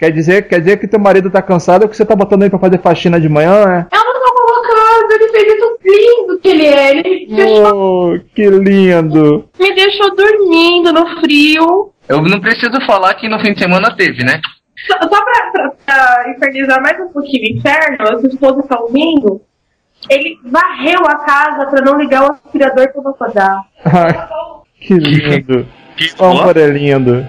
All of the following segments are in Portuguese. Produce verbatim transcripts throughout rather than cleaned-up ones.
Quer dizer, quer dizer que teu marido tá cansado ou que você tá botando ele pra fazer faxina de manhã, né? Eu não tô colocando, ele fez isso lindo que ele é. Ele me deixou... Oh, que lindo. Me deixou dormindo no frio. Eu não preciso falar que no fim de semana teve, né? Só, só pra, pra, pra infernizar mais um pouquinho o inferno, as esposas estão ouvindo, ele varreu a casa pra não ligar o aspirador pra não acordar. Ai, que lindo. Que Esse amor é lindo.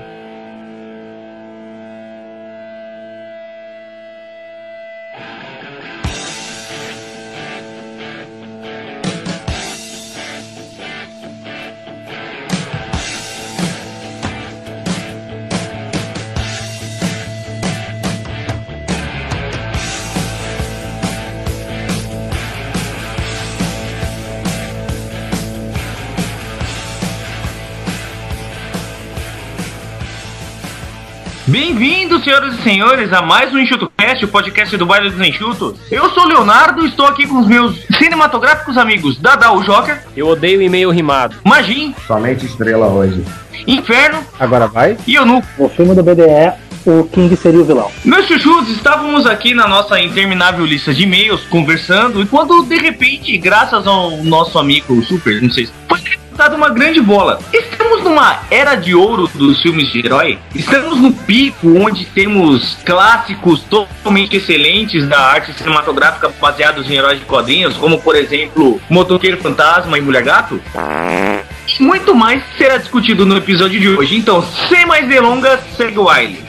Bem-vindos, senhoras e senhores, a mais um EnxutoCast, o podcast do Baile dos Enxutos. Eu sou o Leonardo, estou aqui com os meus cinematográficos amigos Dadá, o Joker. Eu odeio e-mail rimado. Magin. Somente estrela hoje. Inferno. Agora vai. E Eunuco. No filme do B D E, o King seria o vilão. Meus chuchus, estávamos aqui na nossa interminável lista de e-mails, conversando, e quando, de repente, graças ao nosso amigo Super, não sei se foi dado uma grande bola. Estamos numa era de ouro dos filmes de herói. Estamos no pico onde temos clássicos totalmente excelentes da arte cinematográfica baseados em heróis de quadrinhos, como por exemplo Motoqueiro Fantasma e Mulher Gato. E muito mais será discutido no episódio de hoje. Então, sem mais delongas, segue o baile.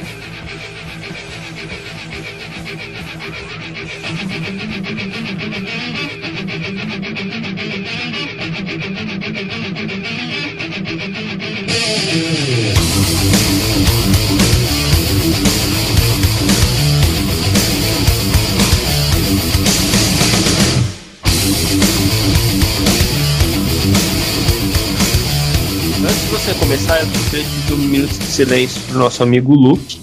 Antes de você começar, eu preciso de um minuto de silêncio pro nosso amigo Luke.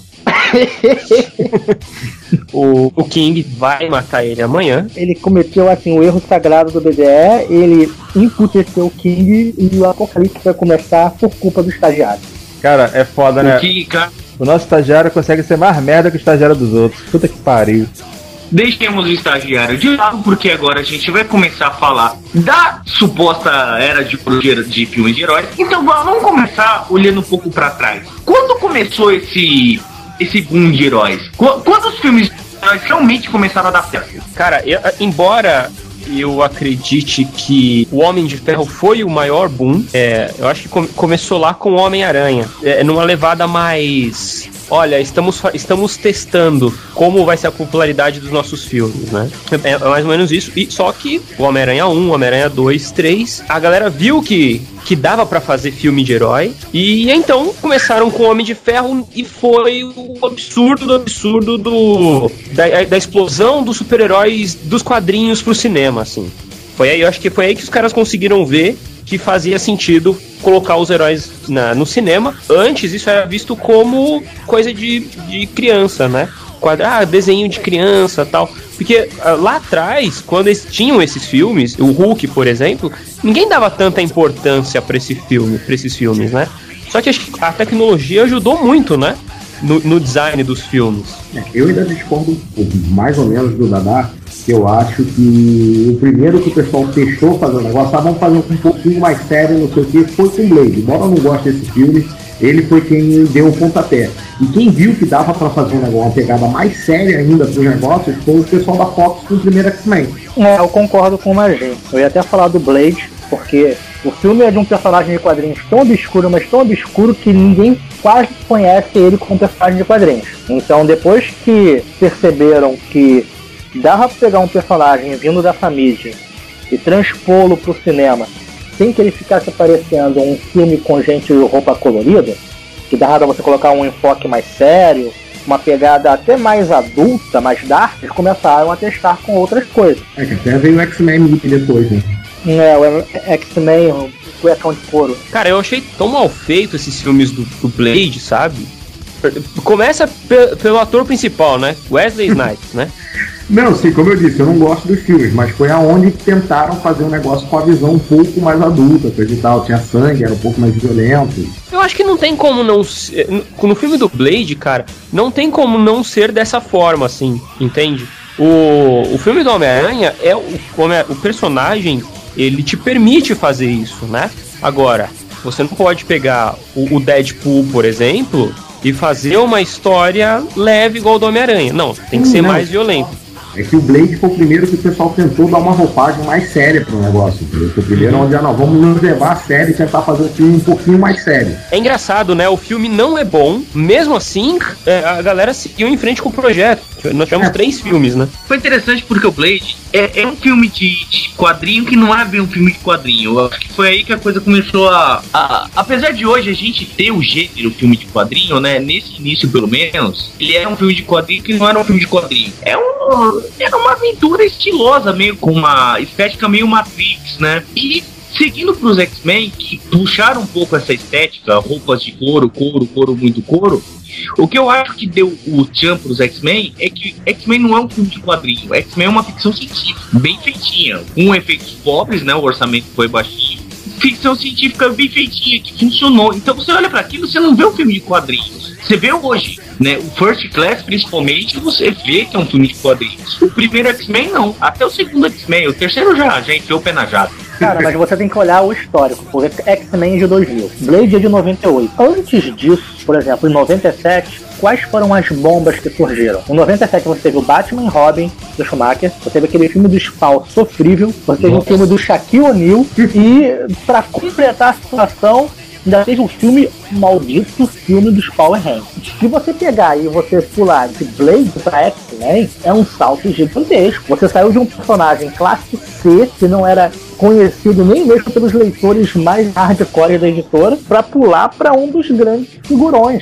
o, o King vai matar ele amanhã. Ele cometeu assim o erro sagrado do B D E, ele emputeceu o King e o apocalipse vai começar por culpa do estagiário. Cara, é foda, né? O King, cara, O nosso estagiário consegue ser mais merda que o estagiário dos outros. Puta que pariu. deixemos o estagiário de lado, porque agora a gente vai começar a falar da suposta era de, de filmes de heróis. Então vamos começar olhando um pouco pra trás. Quando começou esse, esse boom de heróis? Quando os filmes de heróis realmente começaram a dar certo? Cara, eu, embora eu acredite que o Homem de Ferro foi o maior boom, é, eu acho que come, começou lá com o Homem-Aranha, é, numa levada mais... Olha, estamos, estamos testando como vai ser a popularidade dos nossos filmes, né? É, é mais ou menos isso. E, só que o Homem-Aranha um, o Homem-Aranha dois, três, a galera viu que, que dava pra fazer filme de herói. E então começaram com o Homem de Ferro e foi o absurdo do absurdo do, da, da explosão dos super-heróis dos quadrinhos pro cinema, assim. Foi aí, eu acho que foi aí que os caras conseguiram ver que fazia sentido colocar os heróis na, no cinema. Antes isso era visto como coisa de, de criança, né? Quadra, ah, desenho de criança, tal. Porque uh, lá atrás, quando eles tinham esses filmes, o Hulk, por exemplo, ninguém dava tanta importância para esse filme, para esses filmes, né? Só que a tecnologia ajudou muito, né? No, no design dos filmes. Eu ainda discordo mais ou menos do Dadá, que eu acho que o primeiro que o pessoal testou fazer o negócio, ah, vamos fazer um pouquinho mais sério, não sei o que, foi com o Blade. Embora eu não goste desse filme, ele foi quem deu o pontapé. E quem viu que dava pra fazer um negócio, uma pegada mais séria ainda pros negócios, foi o pessoal da Fox com o primeiro X-Men. É, eu concordo com o Magin. Eu ia até falar do Blade, porque o filme é de um personagem de quadrinhos tão obscuro, mas tão obscuro que ninguém quase conhece ele como personagem de quadrinhos. Então, depois que perceberam que dava pra pegar um personagem vindo dessa mídia e transpô-lo pro cinema sem que ele ficasse parecendo um filme com gente e roupa colorida, que dava pra você colocar um enfoque mais sério, uma pegada até mais adulta, mais dark, eles começaram a testar com outras coisas. É que até veio o X-Men depois, né? É, o X-Men, o cuecão de couro. Cara, eu achei tão mal feito esses filmes do, do Blade, sabe? Começa pe- pelo ator principal, né? Wesley Snipes, né? Não, sim, como eu disse, eu não gosto dos filmes, mas foi aonde tentaram fazer um negócio com a visão um pouco mais adulta, coisa e tal. Tinha sangue, era um pouco mais violento. Eu acho que não tem como não ser... No filme do Blade, cara, não tem como não ser dessa forma, assim, entende? O, o filme do Homem-Aranha é o, o personagem, ele te permite fazer isso, né? Agora, você não pode pegar o, o Deadpool, por exemplo, e fazer uma história leve igual do Homem-Aranha. Não, tem que ser não. mais violento. É que o Blade foi o primeiro que o pessoal tentou dar uma roupagem mais séria pro negócio, entendeu? Foi o primeiro onde, ah, não, vamos nos levar a sério e tentar fazer o filme um pouquinho mais sério. É engraçado, né? O filme não é bom, mesmo assim, a galera seguiu em frente com o projeto. Nós tivemos é. três filmes, né? Foi interessante porque o Blade é, é um filme de, de quadrinho que não é bem um filme de quadrinho. Eu acho que foi aí que a coisa começou a, a... Apesar de hoje a gente ter o gênero filme de quadrinho, né? Nesse início, pelo menos, ele era um filme de quadrinho que não era um filme de quadrinho. É um... Era uma aventura estilosa, meio com uma estética meio Matrix, né? E seguindo pros X-Men, que puxaram um pouco essa estética, roupas de couro, couro, couro, muito couro, o que eu acho que deu o tchan pros X-Men é que X-Men não é um filme de quadrinho, X-Men é uma ficção científica, bem feitinha, com efeitos pobres, né? O orçamento foi baixinho. Ficção científica bem feitinha, que funcionou. Então você olha pra aquilo, você não vê um filme de quadrinhos. Você vê hoje, né? O First Class, principalmente, você vê que é um filme de quadrinhos. O primeiro X-Men, não. Até o segundo X-Men. O terceiro já, já enfiou o pé na jato. Cara, mas você tem que olhar o histórico, porque X-Men é de dois mil, Blade é de noventa e oito. Antes disso, por exemplo, em noventa e sete, quais foram as bombas que surgiram? Em noventa e sete você teve o Batman e Robin, do Schumacher, você teve aquele filme do Spawn sofrível, você teve o filme do Shaquille O'Neal, e pra completar a situação, ainda teve o filme, o maldito filme dos Power Rangers. Se você pegar e você pular de Blade pra X-Men, é um salto gigantesco. Você saiu de um personagem classe C, que não era conhecido nem mesmo pelos leitores mais hardcore da editora, pra pular pra um dos grandes figurões.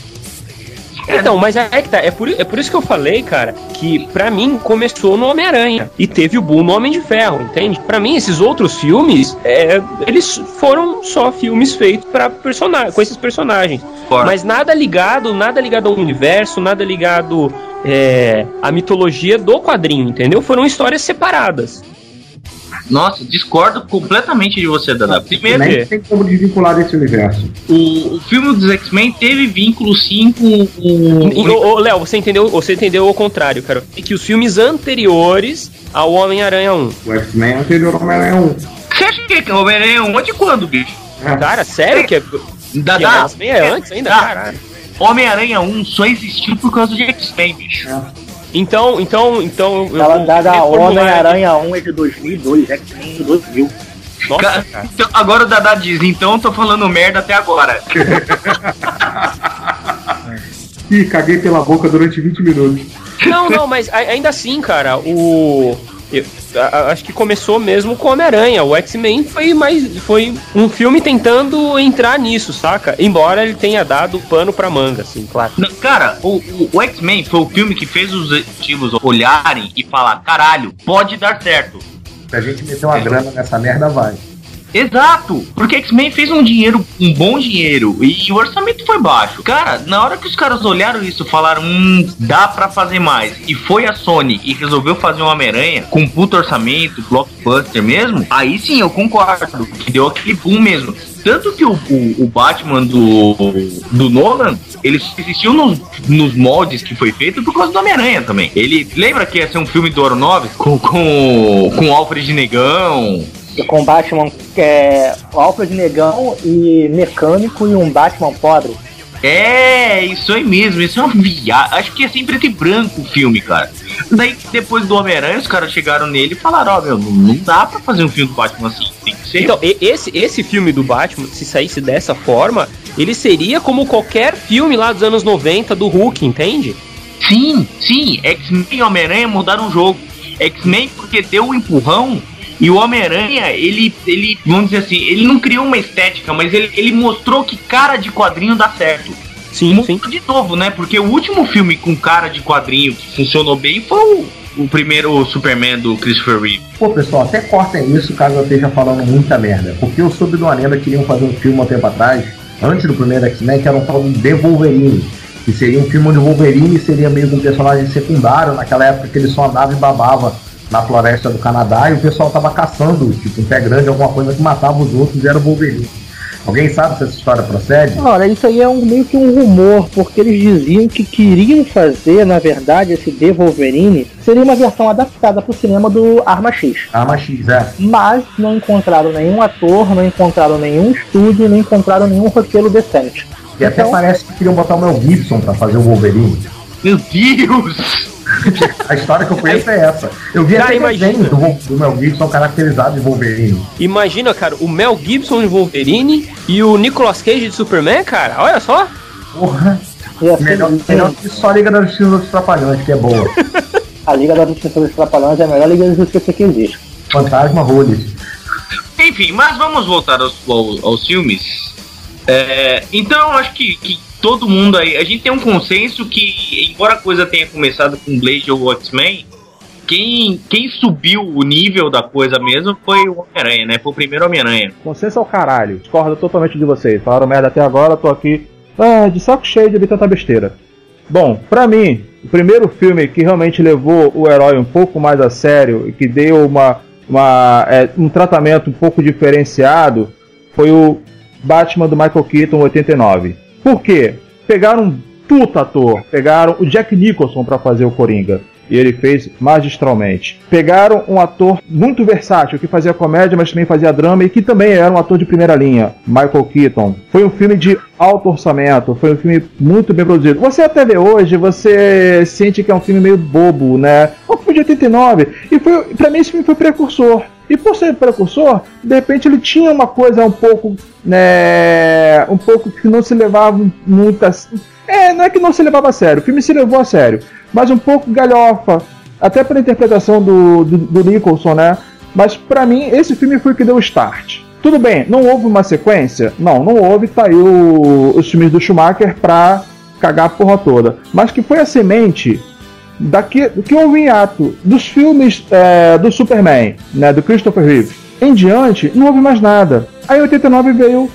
Então, mas é que tá, é por, é por isso que eu falei, cara, que pra mim começou no Homem-Aranha e teve o boom no Homem de Ferro, entende? Pra mim, esses outros filmes, é, eles foram só filmes feitos pra personagem, com esses personagens. Fora. Mas nada ligado, nada ligado ao universo, nada ligado é, à mitologia do quadrinho, entendeu? Foram histórias separadas. Nossa, discordo completamente de você, Dada. Primeiro, nem tem como desvincular desse universo. O, o filme dos X-Men teve vínculo sim com o... Ô, Léo, você entendeu, você entendeu o contrário, cara. É que os filmes anteriores ao Homem-Aranha um. O X-Men é anterior ao Homem-Aranha um. Você acha que é o Homem-Aranha um? De quando, bicho? É. Cara, sério que é... Dada, X-Men é antes ainda, Dada. Caralho. Homem-Aranha um só existiu por causa de X-Men, bicho. É. Então, então, então... Ela dada a Homem-Aranha um é de dois mil e dois, X-Men de dois mil. Nossa, cara. Então, agora o Dada diz, então eu tô falando merda até agora. Ih, caguei pela boca durante vinte minutos. Não, não, mas ainda assim, cara, o... Eu, a, acho que começou mesmo com Homem-Aranha. O X-Men foi mais foi um filme tentando entrar nisso, saca? Embora ele tenha dado pano pra manga, assim, claro. Não, cara, o, o, o X-Men foi o filme que fez os executivos olharem e falar, caralho, pode dar certo. Se a gente meter uma é. grana nessa merda, vai. Exato, porque X-Men fez um dinheiro, um bom dinheiro, e o orçamento foi baixo. Cara, na hora que os caras olharam isso, falaram, hum, dá pra fazer mais, e foi a Sony e resolveu fazer um Homem-Aranha com um puto orçamento, blockbuster mesmo, aí sim eu concordo, que deu aquele boom mesmo. Tanto que o, o, o Batman do, do Nolan, ele existiu nos, nos moldes que foi feito por causa do Homem-Aranha também. Ele lembra que ia ser um filme do Aronofsky com, com, com Alfred Negão, com Batman, é, Alfred Negão e Mecânico e um Batman pobre. É, isso aí mesmo, isso é uma viagem. Acho que é sempre preto e branco o filme, cara. Daí, depois do Homem-Aranha, os caras chegaram nele e falaram, ó, oh, meu, não, não dá pra fazer um filme do Batman assim, tem que ser... Então, esse, esse filme do Batman, se saísse dessa forma, ele seria como qualquer filme lá dos anos noventa do Hulk, entende? Sim, sim, X-Men e Homem-Aranha mudaram o jogo. X-Men porque deu um empurrão. E o Homem-Aranha, ele, ele, vamos dizer assim, ele não criou uma estética, mas ele, ele mostrou que cara de quadrinho dá certo. Sim, mostrou sim. De novo, né? Porque o último filme com cara de quadrinho que funcionou bem foi o, o primeiro Superman do Christopher Reeve. Pô, pessoal, até cortem isso caso eu esteja falando muita merda. Porque eu soube de uma lenda que queriam fazer um filme há um tempo atrás, antes do primeiro X-Men, que era um tal de The Wolverine. que seria um filme onde o Wolverine seria meio que um personagem secundário, naquela época que ele só andava e babava na floresta do Canadá e o pessoal tava caçando, tipo, um pé grande, alguma coisa que matava os outros e era o Wolverine. Alguém sabe se essa história procede? Olha, isso aí é um, meio que um rumor, porque eles diziam que queriam fazer, na verdade, esse The Wolverine seria uma versão adaptada para o cinema do Arma X. Arma X, é. Mas não encontraram nenhum ator, não encontraram nenhum estúdio, não encontraram nenhum roteiro decente. E até então, parece que queriam botar o Mel Gibson pra fazer o Wolverine. Meu Deus! A história que eu conheço é essa. Eu vi Cara, até imagina. desenho do, do Mel Gibson caracterizado de Wolverine. Imagina, cara, o Mel Gibson de Wolverine e o Nicolas Cage de Superman, cara. Olha só. Porra. ia ser- Melhor, melhor que só a Liga da Justiça dos Trapalhões, que é boa. a Liga da Justiça dos Trapalhões é a melhor Liga da Justiça que existe. Fantasma Roles. Enfim, mas vamos voltar aos, aos, aos filmes. É, então, acho que, que todo mundo aí... A gente tem um consenso que, embora a coisa tenha começado com Blade ou X-Men, quem, quem subiu o nível da coisa mesmo foi o Homem-Aranha, né? Foi o primeiro Homem-Aranha. Consenso ao caralho. Discordo totalmente de vocês. Falaram merda até agora, tô aqui ah, de saco cheio de ouvir tanta besteira. Bom, pra mim, o primeiro filme que realmente levou o herói um pouco mais a sério e que deu uma, uma, é, um tratamento um pouco diferenciado foi o Batman do Michael Keaton oitenta e nove. Por quê? Pegaram um puta ator, pegaram o Jack Nicholson pra fazer o Coringa. E ele fez magistralmente. Pegaram um ator muito versátil, que fazia comédia, mas também fazia drama, e que também era um ator de primeira linha, Michael Keaton. Foi um filme de alto orçamento, foi um filme muito bem produzido. Você até vê hoje, você sente que é um filme meio bobo, né? É um filme de oitenta e nove, e foi, pra mim esse filme foi precursor. E por ser precursor, de repente ele tinha uma coisa um pouco, né, um pouco que não se levava muito a... É, não é que não se levava a sério, o filme se levou a sério, mas um pouco galhofa, até pela interpretação do, do, do Nicholson, né? Mas pra mim, esse filme foi o que deu o start. Tudo bem, não houve uma sequência? Não, não houve, tá aí o, os filmes do Schumacher pra cagar a porra toda. Mas que foi a semente daqui, do que houve em ato dos filmes é, do Superman, né, do Christopher Reeve. Em diante, não houve mais nada. Aí em oitenta e nove veio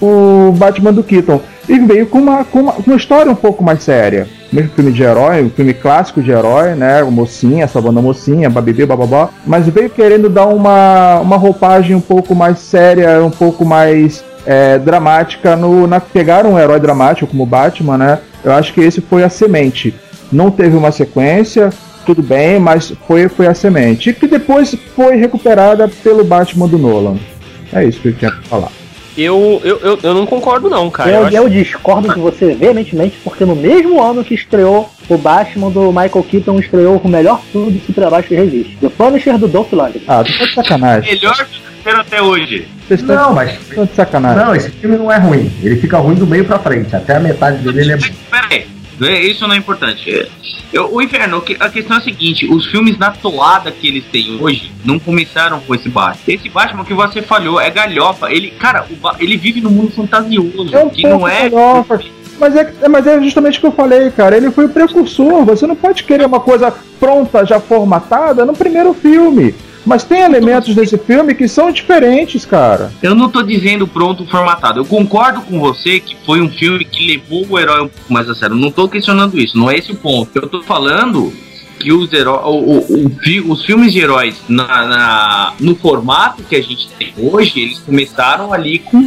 o Batman do Keaton. E veio com uma, com uma, uma história um pouco mais séria. Mesmo filme de herói, um filme clássico de herói, né? O Mocinha, salvando a mocinha, babibê, bababá. Mas veio querendo dar uma, uma roupagem um pouco mais séria, um pouco mais é, dramática. No, na, pegaram um herói dramático como o Batman, né? Eu acho que esse foi a semente. Não teve uma sequência, tudo bem, mas foi, foi a semente. E que depois foi recuperada pelo Batman do Nolan. É isso que eu tinha pra falar. Eu, eu, eu, eu não concordo não, cara. Eu, eu, eu acho... discordo de você veementemente, porque no mesmo ano que estreou o Batman do Michael Keaton, estreou o melhor filme de super-heróis que existe. The Punisher do Dolph Lundgren. Ah, tu tá de sacanagem. Melhor que até hoje. Vocês estão Não, mas... estão de sacanagem. Não, esse filme não é ruim. Ele fica ruim do meio pra frente. Até a metade dele ele é... Pera aí, isso não é importante. Eu, o Inferno, a questão é a seguinte: os filmes na toada que eles têm hoje não começaram com esse Batman. Esse Batman que você falhou é galhofa. Ele, cara, o, ele vive num mundo fantasioso, É um que não é. galhofa. Mas é, mas é justamente o que eu falei, cara. Ele foi o precursor. Você não pode querer uma coisa pronta, já formatada, no primeiro filme. Mas tem elementos desse filme que são diferentes, cara. Eu não tô dizendo pronto, formatado. Eu concordo com você que foi um filme que levou o herói um pouco mais a sério. Não tô questionando isso, não é esse o ponto. Eu tô falando que os, heró- o, o, o, os filmes de heróis na, na, no formato que a gente tem hoje, eles começaram ali com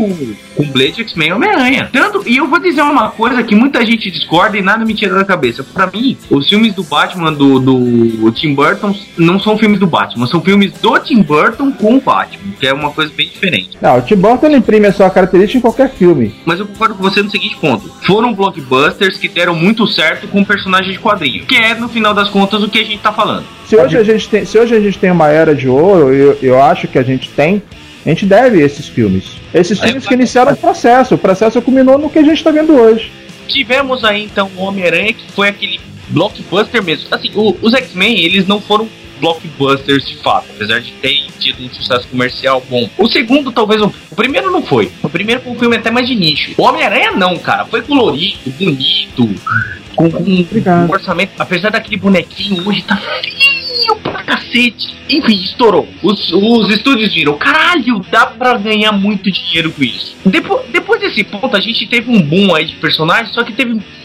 com Blade, X-Men e Homem-Aranha. Tanto, e eu vou dizer uma coisa que muita gente discorda e nada me tira da cabeça. Pra mim, os filmes do Batman do, do Tim Burton não são filmes do Batman, são filmes do Tim Burton com o Batman, que é uma coisa bem diferente. Não, o Tim Burton ele imprime a sua característica em qualquer filme. Mas eu concordo com você no seguinte ponto: foram blockbusters que deram muito certo com personagens de quadrinho, que é, no final das contas, o que a gente tá falando. Se hoje a gente tem, se hoje a gente tem uma era de ouro, eu, eu acho que a gente tem, a gente deve esses filmes. Esses filmes que iniciaram o processo. O processo culminou no que a gente tá vendo hoje. Tivemos aí, então, o Homem-Aranha, que foi aquele blockbuster mesmo. Assim, o, os X-Men, eles não foram blockbusters de fato, apesar de terem tido um sucesso comercial bom. O segundo, talvez, o, o primeiro não foi. O primeiro foi um filme até mais de nicho. O Homem-Aranha não, cara. Foi colorido, bonito, com, com um orçamento. Apesar daquele bonequinho, hoje tá feio pra cacete. Enfim, estourou. Os, os estúdios viram, caralho, dá pra ganhar muito dinheiro com isso. Depois, depois desse ponto, a gente teve um boom aí de personagens, só que teve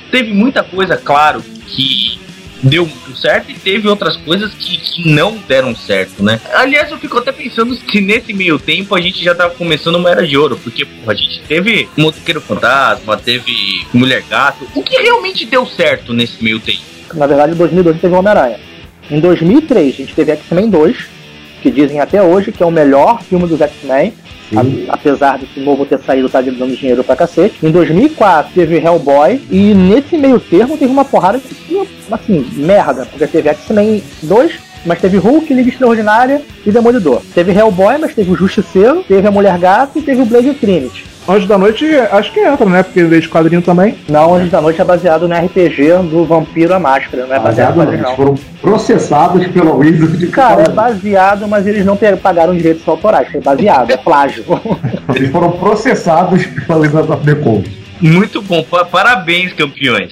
teve muita coisa, claro, que deu muito certo e teve outras coisas que, que não deram certo, né? Aliás, eu fico até pensando se nesse meio tempo a gente já tava começando uma era de ouro, porque pô, a gente teve Motoqueiro Fantasma, teve Mulher Gato. O que realmente deu certo nesse meio tempo? Na verdade, em dois mil e dois teve Homem-Aranha. Em dois mil e três a gente teve X-Men dois, que dizem até hoje que é o melhor filme dos X-Men, a, apesar desse novo ter saído, tá dando dinheiro pra cacete. Em dois mil e quatro teve Hellboy, e nesse meio termo teve uma porrada de, assim, merda, porque teve X-Men dois, mas teve Hulk, Liga Extraordinária e Demolidor. Teve Hellboy, mas teve o Justiceiro, teve a Mulher Gato e teve o Blade Trinity. Anjos da Noite, acho que entra, né? Porque veio de quadrinho também. Não, Anjos da Noite é baseado no R P G do Vampiro à Máscara, não é baseado, baseado no não. Eles foram processados pela Wizard de Cara, é baseado, mas eles não pagaram direitos autorais, foi baseado, é plágio. Eles foram processados pela Wizard of the Coast. Muito bom, parabéns, campeões.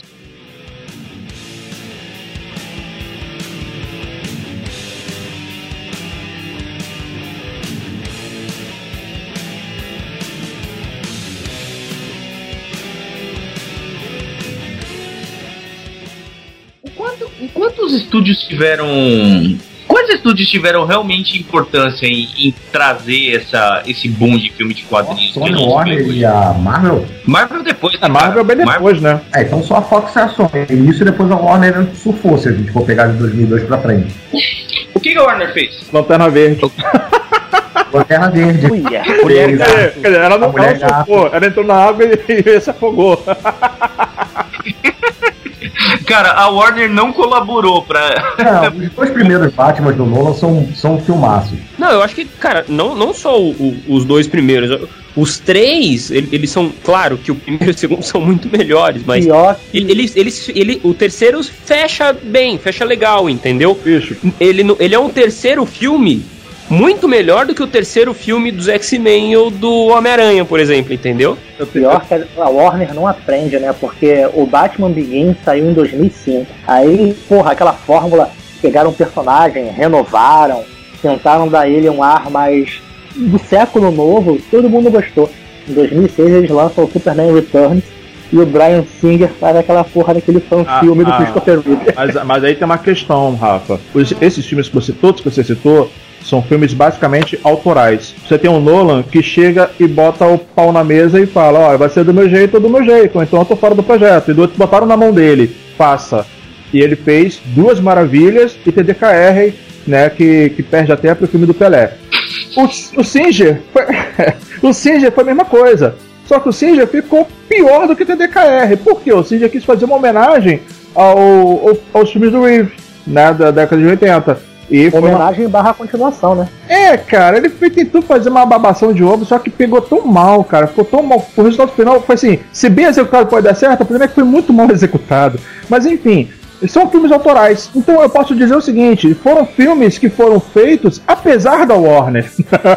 Quantos estúdios tiveram... Quais estúdios tiveram realmente importância em, em trazer essa, esse boom de filme de quadrinhos? Só a Warner e a Marvel? Marvel depois, né? A Marvel bem depois, Marvel... né? É, então só a Fox e a Sony. Isso e depois a Warner surfou, se a gente for pegar de dois mil e dois pra frente. O que, que a Warner fez? Lanterna Verde. Lanterna Verde. Uia. Mulher Gato. Quer dizer, ela não ela surfou, ela entrou na água e, e se afogou. Cara, a Warner não colaborou pra... Não, os dois primeiros Batman do Nolan são, são filmaços. Não, eu acho que, cara, não, não só o, o, os dois primeiros, os três, eles, eles são, claro, que o primeiro e o segundo são muito melhores, mas Pior que... eles, eles, ele, o terceiro fecha bem, fecha legal, entendeu? Isso. Ele, ele é um terceiro filme muito melhor do que o terceiro filme dos X-Men ou do Homem-Aranha, por exemplo, entendeu? O pior é que a Warner não aprende, né? Porque o Batman Begins saiu em dois mil e cinco. Aí, porra, aquela fórmula, pegaram um personagem, renovaram, tentaram dar ele um ar mais do século novo, todo mundo gostou. Em dois mil e seis eles lançam o Superman Returns e o Bryan Singer faz aquela porra daquele fan-filme ah, do ah, Christopher Reeve. Mas, mas aí tem uma questão, Rafa. Os, esses filmes que você, todos que você citou, são filmes basicamente autorais. Você tem um Nolan que chega e bota o pau na mesa e fala, ó, oh, vai ser do meu jeito ou do meu jeito, ou então eu tô fora do projeto. E do outro botaram na mão dele, faça. E ele fez Duas Maravilhas e T D K R, né, que, que perde até pro filme do Pelé. O, o Singer foi, o Singer foi a mesma coisa. Só que o Singer ficou pior do que o T D K R. Por quê? O Singer quis fazer uma homenagem ao, ao, aos filmes do Reeve, né, da década de oitenta. E homenagem uma... barra continuação, né? É, cara, ele tentou fazer uma babação de ovo, só que pegou tão mal, cara, ficou tão mal. O resultado final foi assim, se bem executado pode dar certo, o problema é que foi muito mal executado. Mas enfim, são filmes autorais. Então eu posso dizer o seguinte, foram filmes que foram feitos apesar da Warner.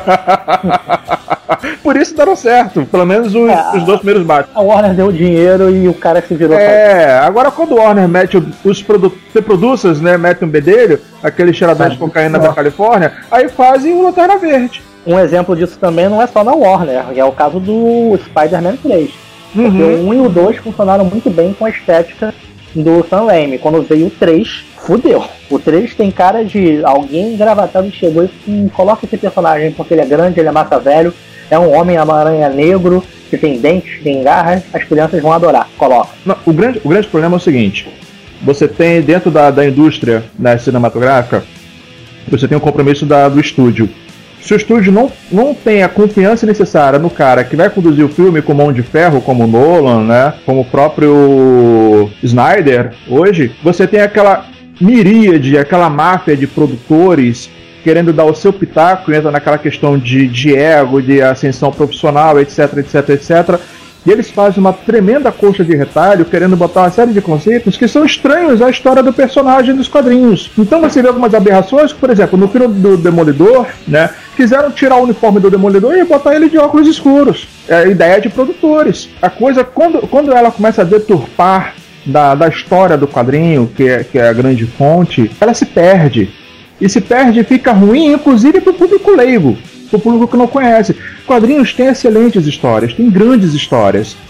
Por isso deram certo, pelo menos os, é, os dois primeiros Batman. A Warner deu dinheiro e o cara se virou. É, pra... agora quando o Warner mete os produ- producers, né, mete um bedelho, aquele cheirador de cocaína da Califórnia, aí fazem o Lanterna Verde. Um exemplo disso também não é só na Warner, é o caso do Spider-Man três. Uhum. Porque o um e o dois funcionaram muito bem com a estética do Sam Raimi. Quando veio o três, fudeu. O três tem cara de alguém engravatado e chegou e hum, coloca esse personagem porque ele é grande, ele é massa velho, é um Homem-Aranha negro, que tem dentes, tem garras, as crianças vão adorar. Coloca. Não, o, grande, o grande problema é o seguinte, você tem dentro da, da indústria, né, cinematográfica, você tem o compromisso da, do estúdio. Se o estúdio não, não tem a confiança necessária no cara que vai conduzir o filme com mão de ferro, como o Nolan, né, como o próprio Snyder, hoje, você tem aquela miríade, aquela máfia de produtores querendo dar o seu pitaco, entra naquela questão de, de ego, de ascensão profissional, etc, etc, etcétera. E eles fazem uma tremenda coxa de retalho, querendo botar uma série de conceitos que são estranhos à história do personagem dos quadrinhos. Então você vê algumas aberrações, por exemplo, no filme do Demolidor, né, quiseram tirar o uniforme do Demolidor e botar ele de óculos escuros. É a ideia de produtores. A coisa, quando, quando ela começa a deturpar da, da história do quadrinho, que é, que é a grande fonte, ela se perde. E se perde e fica ruim, inclusive para o público leigo, para o público que não conhece. Quadrinhos têm excelentes histórias, têm grandes histórias.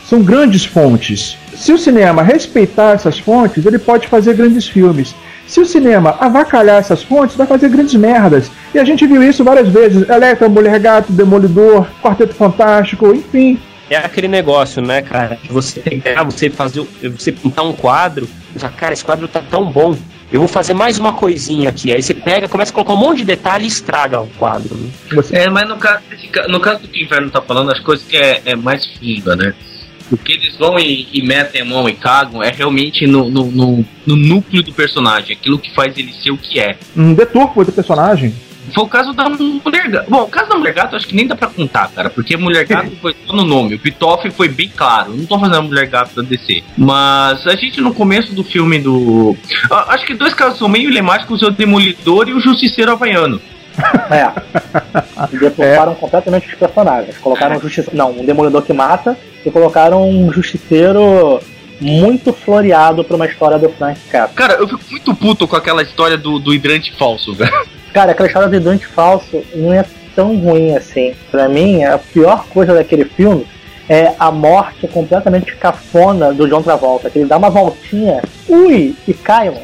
são grandes fontes. Se o cinema respeitar essas fontes, ele pode fazer grandes filmes. Se o cinema avacalhar essas fontes, vai fazer grandes merdas. E a gente viu isso várias vezes. Electra, Mulher Gato, Demolidor, Quarteto Fantástico, enfim. É aquele negócio, né, cara? De você pegar, você fazer, você pintar um quadro, e falar, cara, esse quadro tá tão bom, eu vou fazer mais uma coisinha aqui. Aí você pega, começa a colocar um monte de detalhe e estraga o quadro. Né? Você... É, mas no caso, no caso do que o Inferno tá falando, as coisas que é, é mais funda, né? O que eles vão e, e metem a mão e cagam é realmente no, no, no, no núcleo do personagem, aquilo que faz ele ser o que é. Um deturpo do personagem. Foi o caso da Mulher Gato. Bom, o caso da Mulher Gato acho que nem dá pra contar, cara, porque a Mulher Gato foi só no nome. O Pitoff foi bem claro. Eu não tô fazendo a Mulher Gato da D C. Mas a gente no começo do filme do... Acho que dois casos são meio emblemáticos, o Demolidor e o Justiceiro Havaiano. É. Deturparam é. completamente os personagens. Colocaram um justiceiro. Não, um demolidor que mata e colocaram um justiceiro muito floreado pra uma história do Frank Castle. Cara, eu fico muito puto com aquela história do, do hidrante falso, velho. Cara, aquela história do hidrante falso não é tão ruim assim. Pra mim, a pior coisa daquele filme é a morte completamente cafona do John Travolta. Que ele dá uma voltinha, ui, e cai, mano.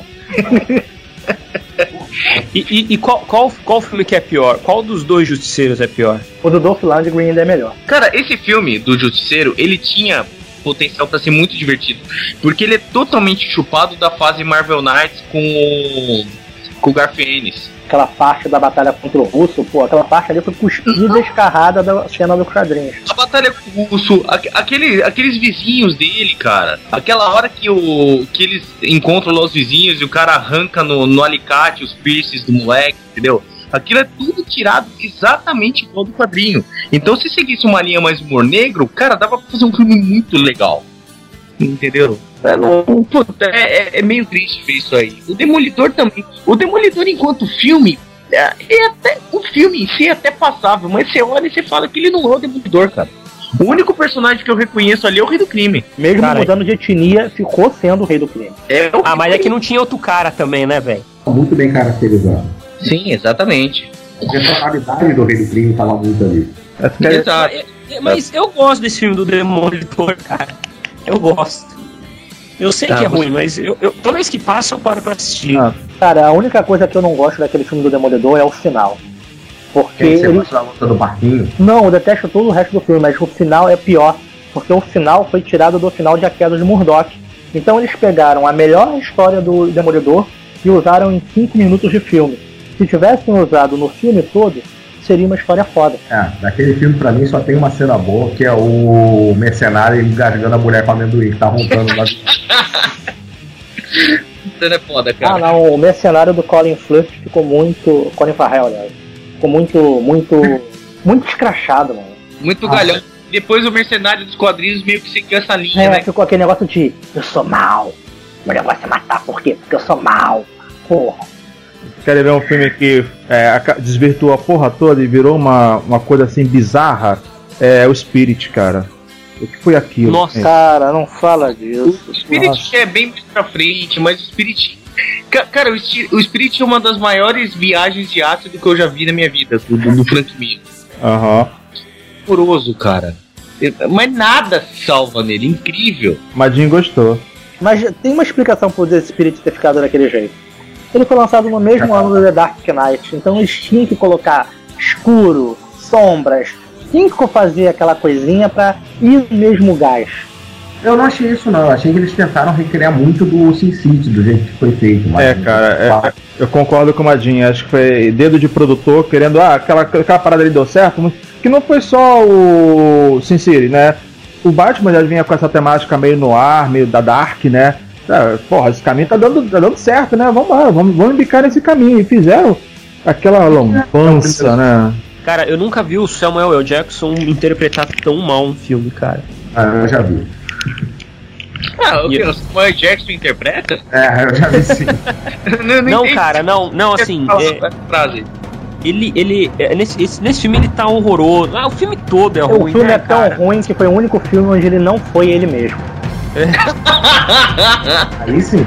E, e, e qual, qual, qual filme que é pior? Qual dos dois justiceiros é pior? O do Dolph Lundgren ainda é melhor. Cara, esse filme do Justiceiro, ele tinha potencial pra ser muito divertido, porque ele é totalmente chupado da fase Marvel Knights com o, com o Garfienes. Aquela parte da batalha contra o Russo, pô, aquela parte ali foi cuspida e escarrada da cena dos quadrinhos. A batalha com o Russo, aquele, aqueles vizinhos dele, cara, aquela hora que, o, que eles encontram lá os vizinhos e o cara arranca no, no alicate os piercings do moleque, entendeu? Aquilo é tudo tirado exatamente igual do quadrinho. Então, se seguisse uma linha mais humor negro, cara, dava pra fazer um filme muito legal. Entendeu? É, não, puta, é, é meio triste ver isso aí. O Demolidor também. O Demolidor, enquanto filme, é, é até, o filme em si é até passável, mas você olha e você fala que ele não é o Demolidor, cara. O único personagem que eu reconheço ali é o Rei do Crime. Mesmo cara, mudando de etnia, ficou sendo o Rei do Crime. É o ah, mas é que não tinha outro cara também, né, velho? Muito bem caracterizado. Sim, exatamente. A personalidade do Rei do Crime tava muito ali. É, Exato. É, é, mas eu gosto desse filme do Demolidor, cara. Eu gosto. Eu sei ah, que é você... ruim, mas eu, eu, toda vez que passa eu paro pra assistir. Ah. Cara, a única coisa que eu não gosto daquele filme do Demolidor é o final. Porque você ele... gosta da luta do barquinho? Não, eu detesto todo o resto do filme, mas o final é pior. Porque o final foi tirado do final de A Queda de Murdoch. Então eles pegaram a melhor história do Demolidor e usaram em cinco minutos de filme. Se tivessem usado no filme todo, seria uma história foda. É, daquele filme pra mim só tem uma cena boa, que é o mercenário engasgando a mulher com amendoim, que tá roncando lá. Cena é foda, cara. Ah não, o mercenário do Colin Firth ficou muito... Colin Farrell, né? Ficou muito, muito... muito escrachado, mano. Muito ah, galhão. Depois o mercenário dos quadrinhos meio que seguiu essa linha, é, né? Ficou aquele negócio de, eu sou mal. O negócio é matar, por quê? Porque eu sou mal. Porra. Querem ver um filme que é, desvirtuou a porra toda e virou uma, uma coisa assim bizarra? É o Spirit, cara. O que foi aquilo? Nossa, cara, não fala disso. O Spirit Nossa. é bem mais pra frente, mas o Spirit... Cara, o Spirit é uma das maiores viagens de ácido que eu já vi na minha vida, do, do Frank Miller. Aham. Uhum. Horroroso, cara. Mas nada se salva nele, incrível. Madinho gostou. Mas tem uma explicação por esse Spirit ter ficado daquele jeito. Ele foi lançado no mesmo ano do The Dark Knight, então eles tinham que colocar escuro, sombras, tinham que fazer aquela coisinha pra ir no mesmo gás. Eu não achei isso não, eu achei que eles tentaram recriar muito do Sin City, do jeito que foi feito. Mas é, cara, é, eu concordo com o Madinho, acho que foi dedo de produtor querendo, ah, aquela, aquela parada ali deu certo, que não foi só o Sin City, né? O Batman já vinha com essa temática meio no ar, meio da Dark, né? Ah, porra, esse caminho tá dando, tá dando certo, né? Vamos lá, vamos, vamos embicar nesse caminho. E fizeram aquela lambança, né? Cara, eu nunca vi o Samuel L. Jackson interpretar tão mal um filme, cara. Ah, eu já vi. Ah, o que? O Samuel Jackson interpreta? É, eu já vi sim. não, não, não cara, não, não, assim. É, frase. Ele, ele, nesse, esse, nesse filme ele tá horroroso. Ah, o filme todo é ruim. O filme né, é tão cara? ruim que foi o único filme onde ele não foi ele mesmo. Aí sim.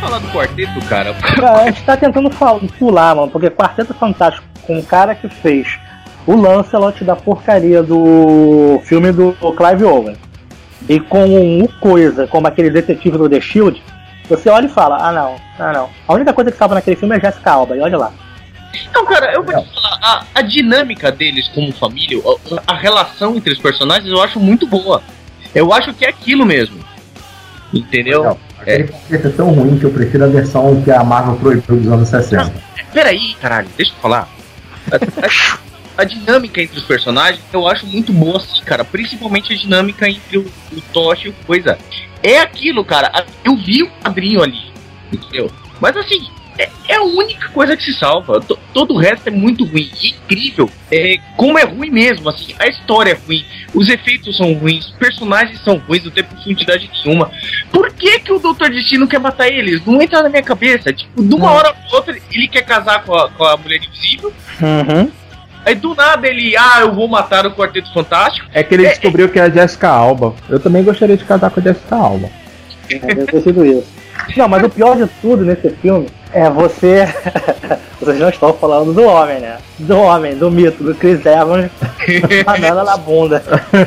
falar do quarteto, cara. Cara, a gente tá tentando falar, pular, mano, porque Quarteto Fantástico, com o cara que fez o Lancelot da porcaria do filme do Clive Owen, e com o Coisa, como aquele detetive do The Shield, você olha e fala, ah não, ah não. A única coisa que salva naquele filme é Jessica Alba, e olha lá. Então, cara, eu vou te falar, a, a dinâmica deles como família, a, a relação entre os personagens, eu acho muito boa. Eu acho que é aquilo mesmo. Entendeu? Não, aquele quarteto é tão ruim que eu prefiro a versão que a Marvel proibiu dos anos sessenta. Não, peraí, caralho, deixa eu falar. A, a, a dinâmica entre os personagens eu acho muito boa, assim, cara. Principalmente a dinâmica entre o, o Tocha e o Coisa. É aquilo, cara. Eu vi o quadrinho ali, entendeu? Mas assim, é, é a única coisa que se salva. T- todo o resto é muito ruim. E incrível. É, como é ruim mesmo, assim. A história é ruim. Os efeitos são ruins. Os personagens são ruins. Não tem profundidade nenhuma. Por que que o doutor Destino quer matar eles? Não entra na minha cabeça. Tipo, de uma hora pra outra, ele quer casar com a, com a Mulher Invisível. Uhum. Aí do nada ele, ah, eu vou matar o Quarteto Fantástico. É que ele é, descobriu é... que é a Jessica Alba. Eu também gostaria de casar com a Jessica Alba. Deve ter sido isso. Não, mas o pior de tudo nesse filme é você... Vocês não estão falando do homem, né? Do homem, do mito, do Chris Evans, banana na bunda.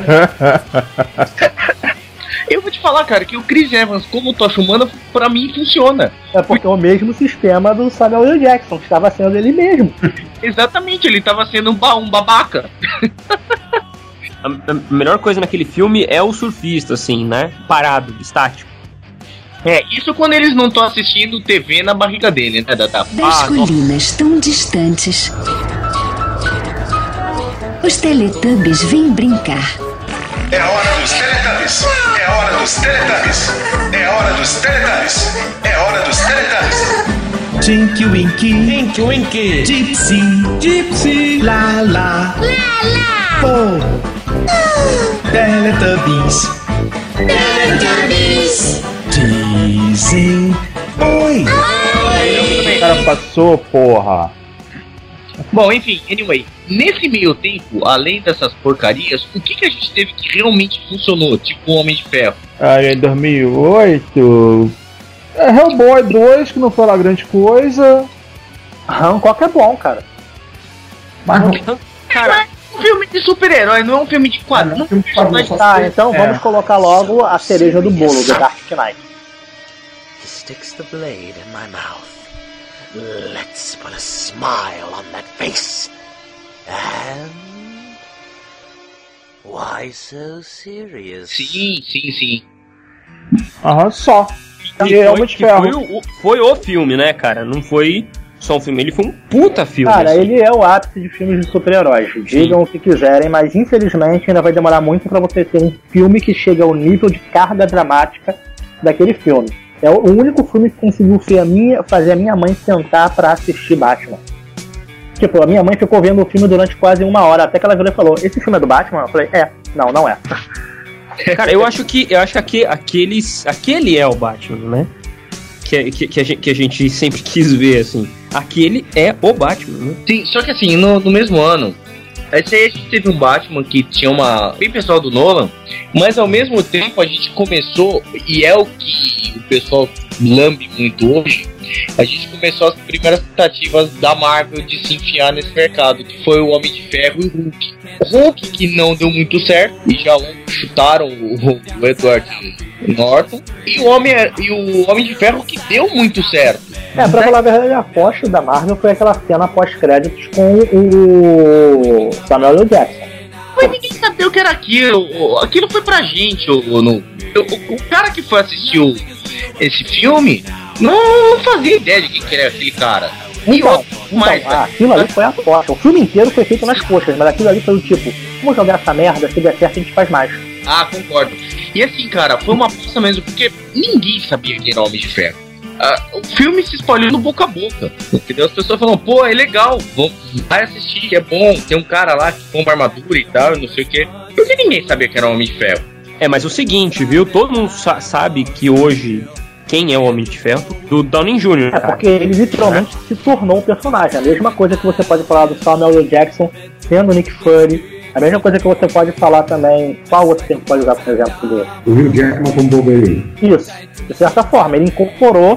Eu vou te falar, cara, que o Chris Evans como Tocha Humana, pra mim, funciona. É porque é o mesmo sistema do Samuel L. Jackson, que estava sendo ele mesmo. Exatamente, ele estava sendo um, ba- um babaca. A, a melhor coisa naquele filme é o surfista, assim, né? Parado, estático. É, isso quando eles não estão assistindo T V na barriga dele, né, Dada? Das ah, colinas não. tão distantes, os Teletubbies vêm brincar. É hora dos Teletubbies! É hora dos Teletubbies! É hora dos Teletubbies! É hora dos Teletubbies! Tinky Winky, Tinky Winky, Gypsy, Gypsy, La La, La La, Oh, uh. Teletubbies, Teletubbies, dizem oi, oi. O cara passou, porra. Bom, enfim, anyway, nesse meio tempo, além dessas porcarias, o que, que a gente teve que realmente funcionou, tipo o Homem de Ferro? Ah, em dois mil e oito... É Hellboy dois, que não foi lá grande coisa. Hancock é bom, cara. Mas não... Cara, é um filme de super-herói, não é um filme de quadro. Não, não, não, tá, então é. Vamos colocar logo a cereja do bolo, The Dark Knight. He sticks the blade in my mouth. Let's put a smile on that face. And why so serious? Sim, sim, sim. Aham, só. E é foi, que foi, o, foi o filme, né, cara? Não foi só um filme, ele foi um puta filme. Cara, assim. ele é o ápice de filmes de super-heróis. Digam o que quiserem, mas infelizmente ainda vai demorar muito pra você ter um filme que chega ao nível de carga dramática daquele filme. É o único filme que conseguiu fazer a minha, fazer a minha mãe sentar pra assistir Batman. Tipo, a minha mãe ficou vendo o filme durante quase uma hora, até que ela virou e falou, esse filme é do Batman? Eu falei, é. Não, não é. Cara, eu acho que eu acho que aqueles, aquele é o Batman, né? Que, que, que, a gente, que a gente sempre quis ver, assim. Aquele é o Batman, né? Sim, só que assim, no, no mesmo ano, esse aí a gente teve um Batman que tinha uma... bem pessoal do Nolan, mas ao mesmo tempo a gente começou, e é o que o pessoal lambe muito hoje, a gente começou as primeiras tentativas da Marvel de se enfiar nesse mercado, que foi o Homem de Ferro e o Hulk. O Hulk, que não deu muito certo, e já chutaram o, o Edward Norton, e o, Homem, e o Homem de Ferro, que deu muito certo. É, pra falar a verdade, a aposta da Marvel foi aquela cena pós-créditos com o Samuel L. Jackson. Mas ninguém sabia o que era aquilo. Aquilo foi pra gente. O, no, o, o cara que foi assistir o, esse filme não, não fazia ideia de quem era aquele cara. E então, outro, então mais, ah, aquilo ali foi a aposta. O filme inteiro foi feito nas coxas, mas aquilo ali foi o tipo, vamos jogar essa merda, se der certo a gente faz mais. Ah, concordo. E assim, cara, foi uma aposta mesmo, porque ninguém sabia quem era o Homem de Ferro. Uh, o filme se espalhou no boca a boca, entendeu? As pessoas falam, pô, é legal, vamos, vai assistir, é bom, tem um cara lá que compra armadura e tal, não sei o que. Porque ninguém sabia que era o Homem de Ferro. É, mas o seguinte, viu? Todo mundo sa- sabe que hoje quem é o Homem de Ferro? Do Downey Júnior É, porque ele literalmente é. se tornou um personagem. A mesma coisa que você pode falar do Samuel L. Jackson sendo o Nick Fury. A mesma coisa que você pode falar também. Qual outro tempo pode usar, por exemplo? Do... O Hugh Jackman como Wolverine. Isso. De certa forma, ele incorporou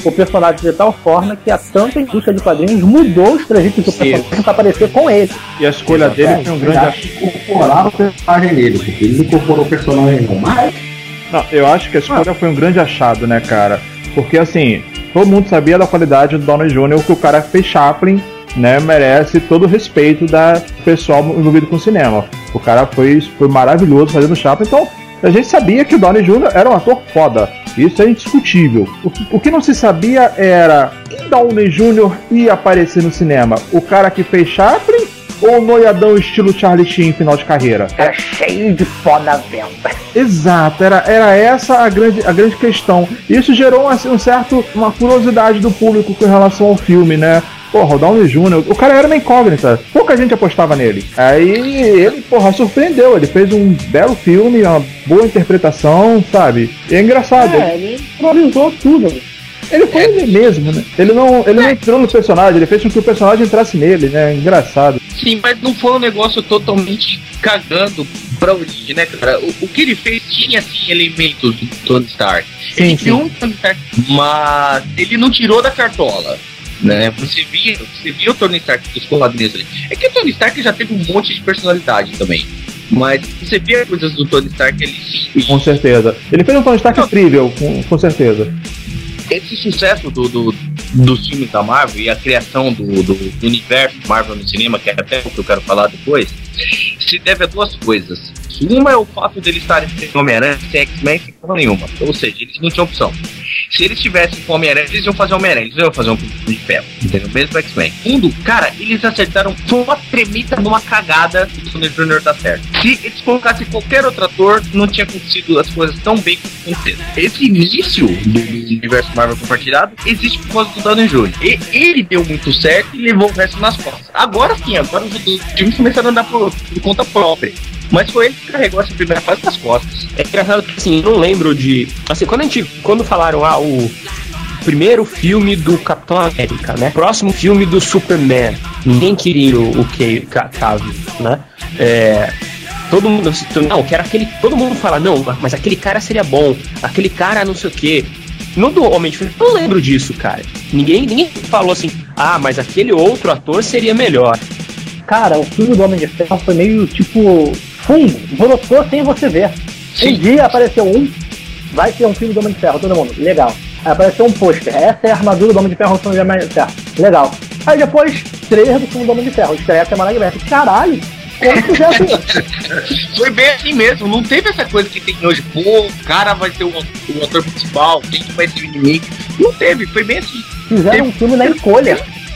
o personagem de tal forma que a tanta indústria de quadrinhos mudou os trejeitos do personagem para aparecer com ele. E a escolha Exato, dele é, foi um grande achado. Incorporar o personagem dele, porque ele não incorporou o personagem não, mas... Não, eu acho que a escolha ah. foi um grande achado, né, cara? Porque, assim, todo mundo sabia da qualidade do Downey Júnior, que o cara fez Chaplin, né, merece todo o respeito da pessoal envolvido com o cinema. O cara foi, foi maravilhoso fazendo Chaplin, então a gente sabia que o Downey Júnior era um ator foda. Isso é indiscutível. O, o que não se sabia era que Downey Júnior ia aparecer no cinema? O cara que fez Chaplin ou o noiadão estilo Charlie Sheen final de carreira? Era cheio de pó na venda. Exato, era, era essa a grande, a grande questão. Isso gerou assim, um certo, uma curiosidade do público com relação ao filme, né? Porra, o Downey Júnior, o cara era uma incógnita, pouca gente apostava nele. Aí ele, porra, surpreendeu, ele fez um belo filme, uma boa interpretação, sabe? E é engraçado. É, ele improvisou tudo. Ele foi ele mesmo, né? Ele não, ele não entrou no personagem, ele fez com que o personagem entrasse nele, né? Engraçado. Sim, mas não foi um negócio totalmente cagando pra origem, né, cara? O, o que ele fez tinha, assim, elementos do Tony Stark. Sim, ele sim. criou um Tony Stark, mas ele não tirou da cartola. Né? Você via, você via o Tony Stark dos quadrinhos ali. É que o Tony Stark já teve um monte de personalidade também. Mas você via coisas do Tony Stark ali sim. Com certeza. Ele fez um Tony Stark incrível, com, com certeza. Esse sucesso do, do, dos filmes da Marvel e a criação do, do, do universo Marvel no cinema, que é até o que eu quero falar depois, se deve a duas coisas. Uma é o fato deles estarem sem Homem-Aranha, sem X-Men, sem porra nenhuma. Ou seja, eles não tinham opção. Se eles tivessem com Homem-Aranha, eles iam fazer Homem-Aranha, eles iam fazer um filme de ferro, entendeu? Mesmo X-Men. Segundo, cara, eles acertaram uma tremida numa cagada do Downey Júnior dar certo. Se eles colocassem qualquer outro ator, não tinha acontecido as coisas tão bem como aconteceram. Esse início do universo Marvel compartilhado existe por causa do Downey Júnior E ele deu muito certo e levou o resto nas costas. Agora sim, agora os filmes começaram a andar por, por conta própria. Mas foi ele que carregou essa primeira fase nas costas. É engraçado que, assim, eu não lembro de... Assim, quando a gente... Quando falaram, ah, o primeiro filme do Capitão América, né? Próximo filme do Superman. Ninguém queria o, o que Cavill, né? É... Todo mundo... Não, que era aquele... Todo mundo fala, não, mas aquele cara seria bom. Aquele cara não sei o quê. No do Homem de Ferro, eu não lembro disso, cara. Ninguém, ninguém falou assim, ah, mas aquele outro ator seria melhor. Cara, o filme do Homem de Ferro foi meio tipo... Fundo, brotou sem você ver. Sim. Um dia apareceu um, vai ter um filme do Homem de Ferro, todo mundo, legal. Aí apareceu um pôster, essa é a armadura do Homem de Ferro, o filme do Homem de Ferro, legal. Aí depois, trailer do filme do Homem de Ferro, estreia a semana que vem. Caralho, como fizeram isso? Foi bem assim mesmo, não teve essa coisa que tem hoje, pô, o cara vai ser o, o ator principal, quem que vai ser o inimigo. Não teve, foi bem assim. Fizeram teve... um filme na encolha.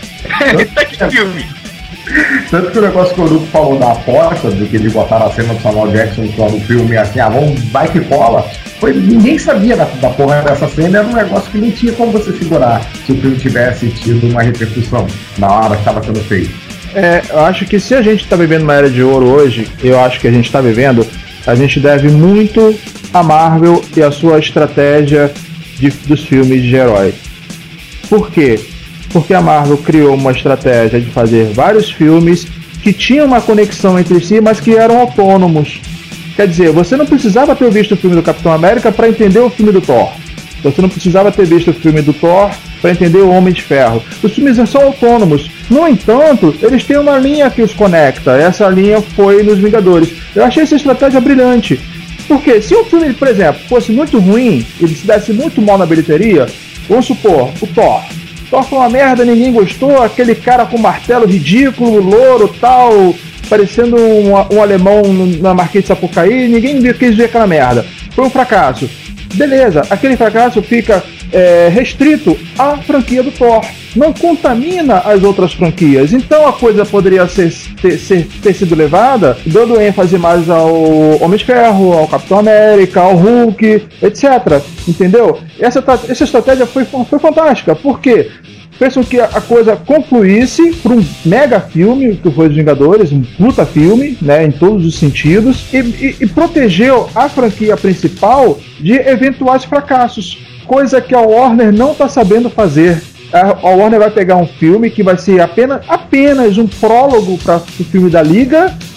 Tá que filme. Tanto que o negócio que o Luke falou da aposta, do que eles botaram a cena do Samuel Jackson no filme, assim, ah, vamos, vai que cola, foi, ninguém sabia da, da porra dessa cena, era um negócio que não tinha como você segurar se o filme tivesse tido uma repercussão na hora que estava sendo feito. É, eu acho que se a gente está vivendo uma era de ouro hoje, eu acho que a gente está vivendo, a gente deve muito a Marvel e a sua estratégia de, dos filmes de herói. Por quê? Porque a Marvel criou uma estratégia de fazer vários filmes que tinham uma conexão entre si, mas que eram autônomos. Quer dizer, você não precisava ter visto o filme do Capitão América para entender o filme do Thor. Você não precisava ter visto o filme do Thor para entender o Homem de Ferro. Os filmes são autônomos. No entanto, eles têm uma linha que os conecta. Essa linha foi nos Vingadores. Eu achei essa estratégia brilhante. Porque se um filme, por exemplo, fosse muito ruim, ele se desse muito mal na bilheteria, vamos supor, o Thor. Thor foi uma merda, ninguém gostou, aquele cara com martelo ridículo, louro, tal, parecendo um, um alemão na Marquês de Sapucaí, ninguém quis ver aquela merda. Foi um fracasso. Beleza, aquele fracasso fica é, restrito à franquia do Thor. Não contamina as outras franquias. Então a coisa poderia ser, ter, ser, ter sido levada dando ênfase mais ao Homem de Ferro, ao Capitão América, ao Hulk, etcétera. Entendeu? Essa, essa estratégia foi, foi fantástica. Por quê? Fez com que a coisa concluísse por um mega filme, que foi Os Vingadores, um puta filme, né, em todos os sentidos, e, e, e protegeu a franquia principal de eventuais fracassos, coisa que a Warner não está sabendo fazer. A Warner vai pegar um filme que vai ser apenas, apenas um prólogo para o filme da Liga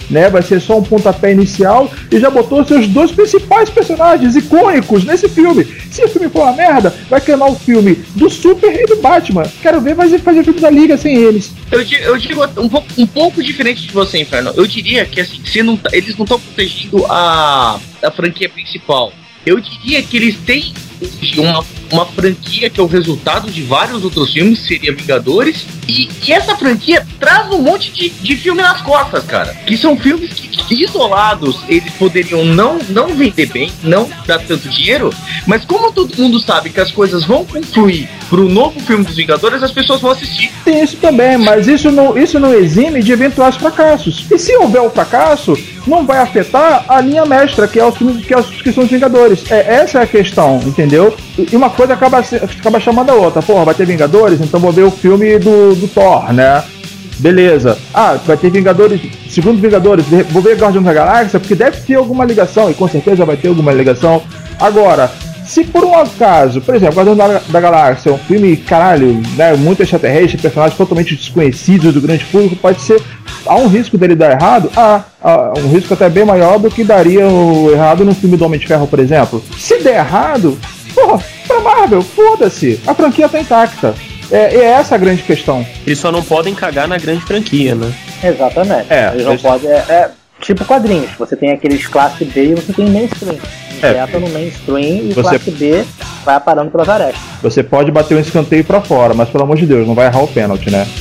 né? Vai ser só um pontapé inicial e já botou seus dois principais personagens icônicos nesse filme. Se o filme for uma merda, vai queimar o filme do Super e do Batman. Quero ver fazer, fazer filme da Liga sem eles. Eu digo, eu digo um, pouco, um pouco diferente de você, Inferno. Eu diria que assim, se não, eles não estão protegendo a, a franquia principal. Eu diria que eles têm uma, uma franquia que é o resultado de vários outros filmes, seria Vingadores, e, e essa franquia traz um monte de, de filme nas costas, cara. Que são filmes que, que isolados eles poderiam não, não vender bem, não dar tanto dinheiro, mas como todo mundo sabe que as coisas vão confluir pro novo filme dos Vingadores, as pessoas vão assistir. Tem isso também, mas isso não, isso não exime de eventuais fracassos. E se houver um fracasso, não vai afetar a linha mestra, que é os filmes que, é os, que são os Vingadores. É, essa é a questão, entendeu? E uma coisa acaba, acaba chamando a outra. Porra, vai ter Vingadores, então vou ver o filme do, do Thor, né? Beleza. Ah, vai ter Vingadores, segundo Vingadores, vou ver Guardiões da Galáxia, porque deve ter alguma ligação, e com certeza vai ter alguma ligação. Agora, se por um acaso, por exemplo, Guardiões da, da Galáxia é um filme, caralho, né, muito extraterrestre, personagens totalmente desconhecidos do grande público, pode ser, há um risco dele dar errado? Ah, há um risco até bem maior do que daria o errado no filme do Homem de Ferro, por exemplo. Se der errado, porra, pra Marvel, foda-se, a franquia tá intacta. É, é essa a grande questão. Eles só não podem cagar na grande franquia, né? Exatamente. É, eles não eles... podem. É, é tipo quadrinhos. Você tem aqueles classe B e você tem mainstream. Injeta é. no mainstream e você... classe B vai parando pelas arestas. Você pode bater um escanteio pra fora, mas pelo amor de Deus, não vai errar o pênalti, né?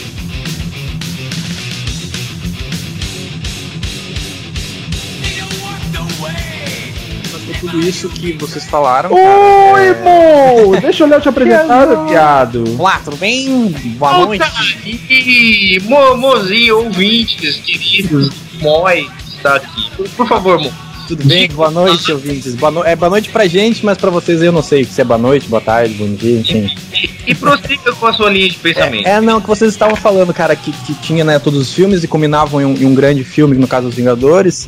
Tudo isso que vocês falaram, cara. Oi, é... Mo! Deixa eu ler te apresentar, viado. Olá, tudo bem? Boa oh, noite. E mo, mozinho, ouvintes, queridos, Moi está aqui. Por, por favor, Mo. Tudo bem? Boa noite, ouvintes. Boa no... É boa noite pra gente, mas pra vocês eu não sei se é boa noite, boa tarde, bom dia, enfim. E, e, e prossiga com a sua linha de pensamento. É, é, não, que vocês estavam falando, cara, que, que tinha, né, todos os filmes e combinavam em um, em um grande filme, no caso dos Vingadores.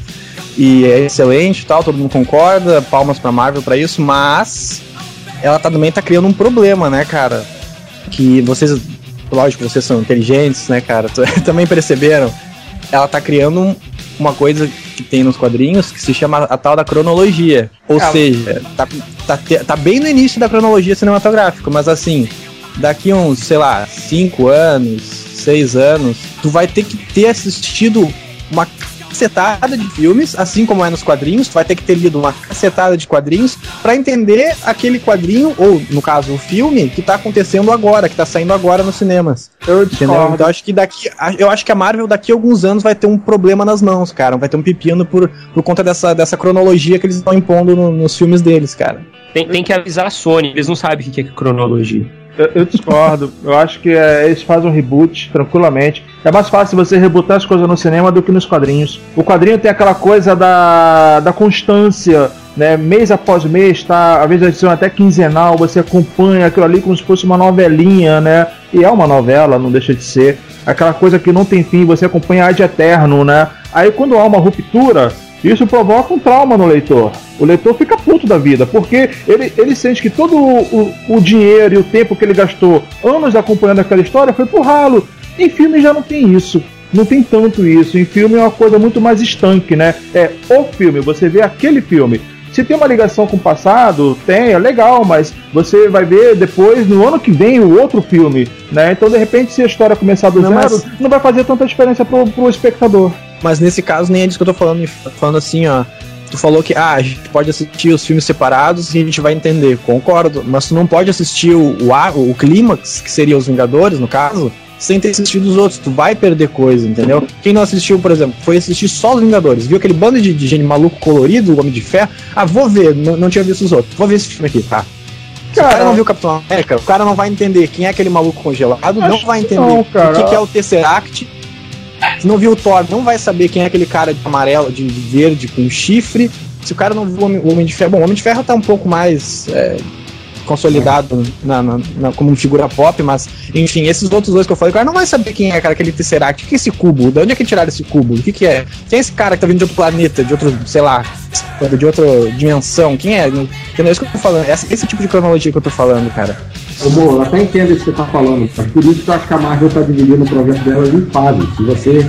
E é excelente e tal, todo mundo concorda, palmas pra Marvel pra isso, mas ela também tá criando um problema, né, cara? Que vocês, lógico, vocês são inteligentes, né, cara? Também perceberam. Ela tá criando um, uma coisa que tem nos quadrinhos que se chama a tal da cronologia. Ou ah, seja, tá, tá, tá bem no início da cronologia cinematográfica, mas assim, daqui uns, sei lá, cinco anos, seis anos, tu vai ter que ter assistido uma cacetada de filmes, assim como é nos quadrinhos, tu vai ter que ter lido uma cacetada de quadrinhos pra entender aquele quadrinho, ou no caso o filme, que tá acontecendo agora, que tá saindo agora nos cinemas. Eu discordo. Então acho que daqui, eu acho que a Marvel daqui a alguns anos vai ter um problema nas mãos, cara, vai ter um pepino por, por conta dessa, dessa cronologia que eles estão impondo no, nos filmes deles, cara. Tem, tem que avisar a Sony, eles não sabem o que é cronologia. Eu, eu discordo, eu acho que é, eles fazem um reboot tranquilamente. É mais fácil você rebootar as coisas no cinema do que nos quadrinhos. O quadrinho tem aquela coisa da, da constância, né? Mês após mês, tá? Às vezes são até quinzenal, você acompanha aquilo ali como se fosse uma novelinha, né? E é uma novela, não deixa de ser. Aquela coisa que não tem fim, você acompanha ad eterno, né? Aí quando há uma ruptura, isso provoca um trauma no leitor. O leitor fica puto da vida, porque ele, ele sente que todo o, o, o dinheiro e o tempo que ele gastou anos acompanhando aquela história foi pro ralo. Em filme já não tem isso, não tem tanto isso. Em filme é uma coisa muito mais estanque, né? É o filme, você vê aquele filme. Se tem uma ligação com o passado, tem, é legal, mas você vai ver depois, no ano que vem, o outro filme, né? Então, de repente, se a história começar do não, zero, mas... não vai fazer tanta diferença pro, pro espectador. Mas nesse caso nem é disso que eu tô falando, falando assim, ó. Tu falou que ah, a gente pode assistir os filmes separados e a gente vai entender. Concordo, mas tu não pode assistir o, o, o clímax, que seria os Vingadores, no caso, sem ter assistido os outros. Tu vai perder coisa, entendeu? Quem não assistiu, por exemplo, foi assistir só os Vingadores, viu aquele bando de, de gente maluco colorido, o Homem de Ferro. Ah, vou ver, não, não tinha visto os outros. Vou ver esse filme aqui, tá? Se cara, o cara não viu o Capitão América, o cara não vai entender quem é aquele maluco congelado, não vai entender não, o que, que é o Tesseract. Se não viu o Thor, não vai saber quem é aquele cara de amarelo, de verde, com chifre. Se o cara não viu o Homem de Ferro... Bom, o Homem de Ferro tá um pouco mais é, consolidado na, na, na, como figura pop, mas, enfim, esses outros dois que eu falei, o cara não vai saber quem é, cara, aquele Tesseract. O que é esse cubo? De onde é que tiraram esse cubo? O que que é? Quem é esse cara que tá vindo de outro planeta, de outro, sei lá, de outra dimensão? Quem é? Entendeu? É isso que eu tô falando. Esse, esse tipo de cronologia que eu tô falando, cara. Ô, Mo, eu até entendo isso que você tá falando, mas por isso que eu acho que a Marvel tá dividindo o projeto dela em fases. Se você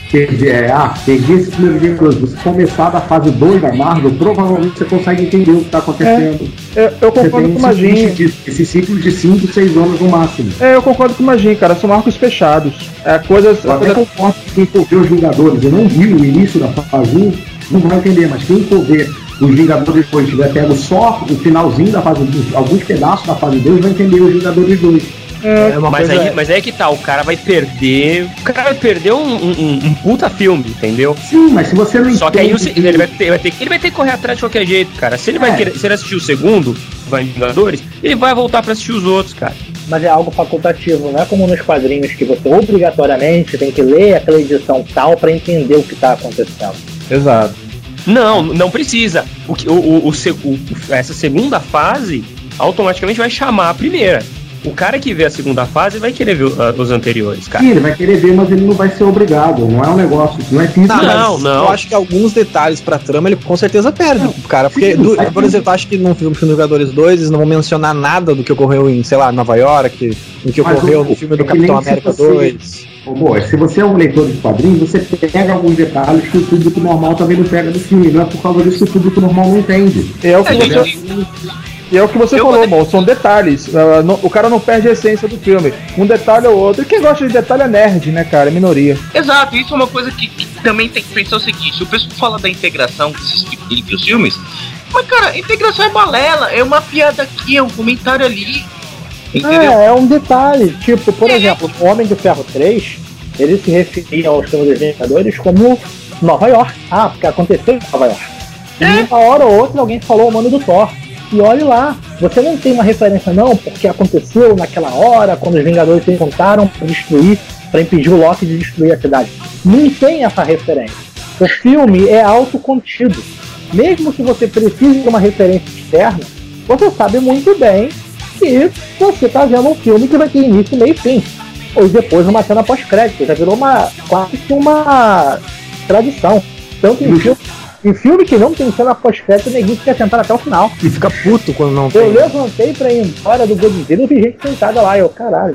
perder, ah, perder esse primeiro Vingadores, você começar da fase dois da Marvel, provavelmente você consegue entender o que tá acontecendo. É, eu, eu concordo com o Magin. Esse ciclo de cinco, seis anos no máximo. É, eu concordo com o Magin, cara, são arcos fechados. É, coisas, eu até coisa... concordo que quem for ver os Vingadores e não viu o início da fase um, não vai entender, mas quem for ver os Vingadores dois tiver pego só o finalzinho da fase dois, alguns pedaços da fase dois, vai entender os Vingadores dois. É, mas, aí, mas aí é que tá, o cara vai perder. O cara vai perder um, um, um puta filme, entendeu? Sim, mas se você não Só que aí o, ele, vai ter, vai ter, ele vai ter que correr atrás de qualquer jeito, cara. Se ele é. vai querer, se ele assistir o segundo, vai em Vingadores, ele vai voltar pra assistir os outros, cara. Mas é algo facultativo, não é como nos quadrinhos que você obrigatoriamente tem que ler aquela edição tal pra entender o que tá acontecendo. Exato. Não, não precisa. O, o, o, o, o, essa segunda fase automaticamente vai chamar a primeira. O cara que vê a segunda fase vai querer ver uh, os anteriores, cara. Sim, ele vai querer ver, mas ele não vai ser obrigado. Não é um negócio, não é físico. Não, não, não. Eu acho que alguns detalhes pra trama ele com certeza perde, não, cara. Porque, sim, do, por exemplo, eu acho que no filme Vingadores dois eles não vão mencionar nada do que ocorreu em, sei lá, Nova York, do que mas ocorreu o, no filme do Capitão América dois. Pô, se você é um leitor de quadrinhos, você pega alguns detalhes que o público normal também não pega do filme. Não é por causa disso que o público normal não entende. É o que você... E é o que você eu falou, irmão, são detalhes. Uh, não, o cara não perde a essência do filme. Um detalhe ou outro. E quem gosta de detalhe é nerd, né, cara? É minoria. Exato, isso é uma coisa que, que também tem que pensar o seguinte: o pessoal fala da integração entre os filmes, mas, cara, integração é balela, é uma piada aqui, é um comentário ali. Entendeu? É, é um detalhe. Tipo, por é. exemplo, o Homem de Ferro três, ele se referia aos filmes dos Vingadores como Nova York. Ah, porque aconteceu em Nova York. E é. uma hora ou outra alguém falou o nome do Thor. E olhe lá, você não tem uma referência não, porque aconteceu naquela hora, quando os Vingadores se encontraram para destruir, para impedir o Loki de destruir a cidade. Não tem essa referência. O filme é autocontido. Mesmo que você precise de uma referência externa, você sabe muito bem que você está vendo um filme que vai ter início, meio e fim. Ou depois uma cena pós-crédito. Já virou uma, quase que uma tradição. Tanto em filme... Em filme que não tem cena pós-crédito, ninguém fica sentado até o final. E fica puto quando não eu tem. Eu levantei pra ir embora do Godzilla e vi gente sentada lá. Eu, caralho.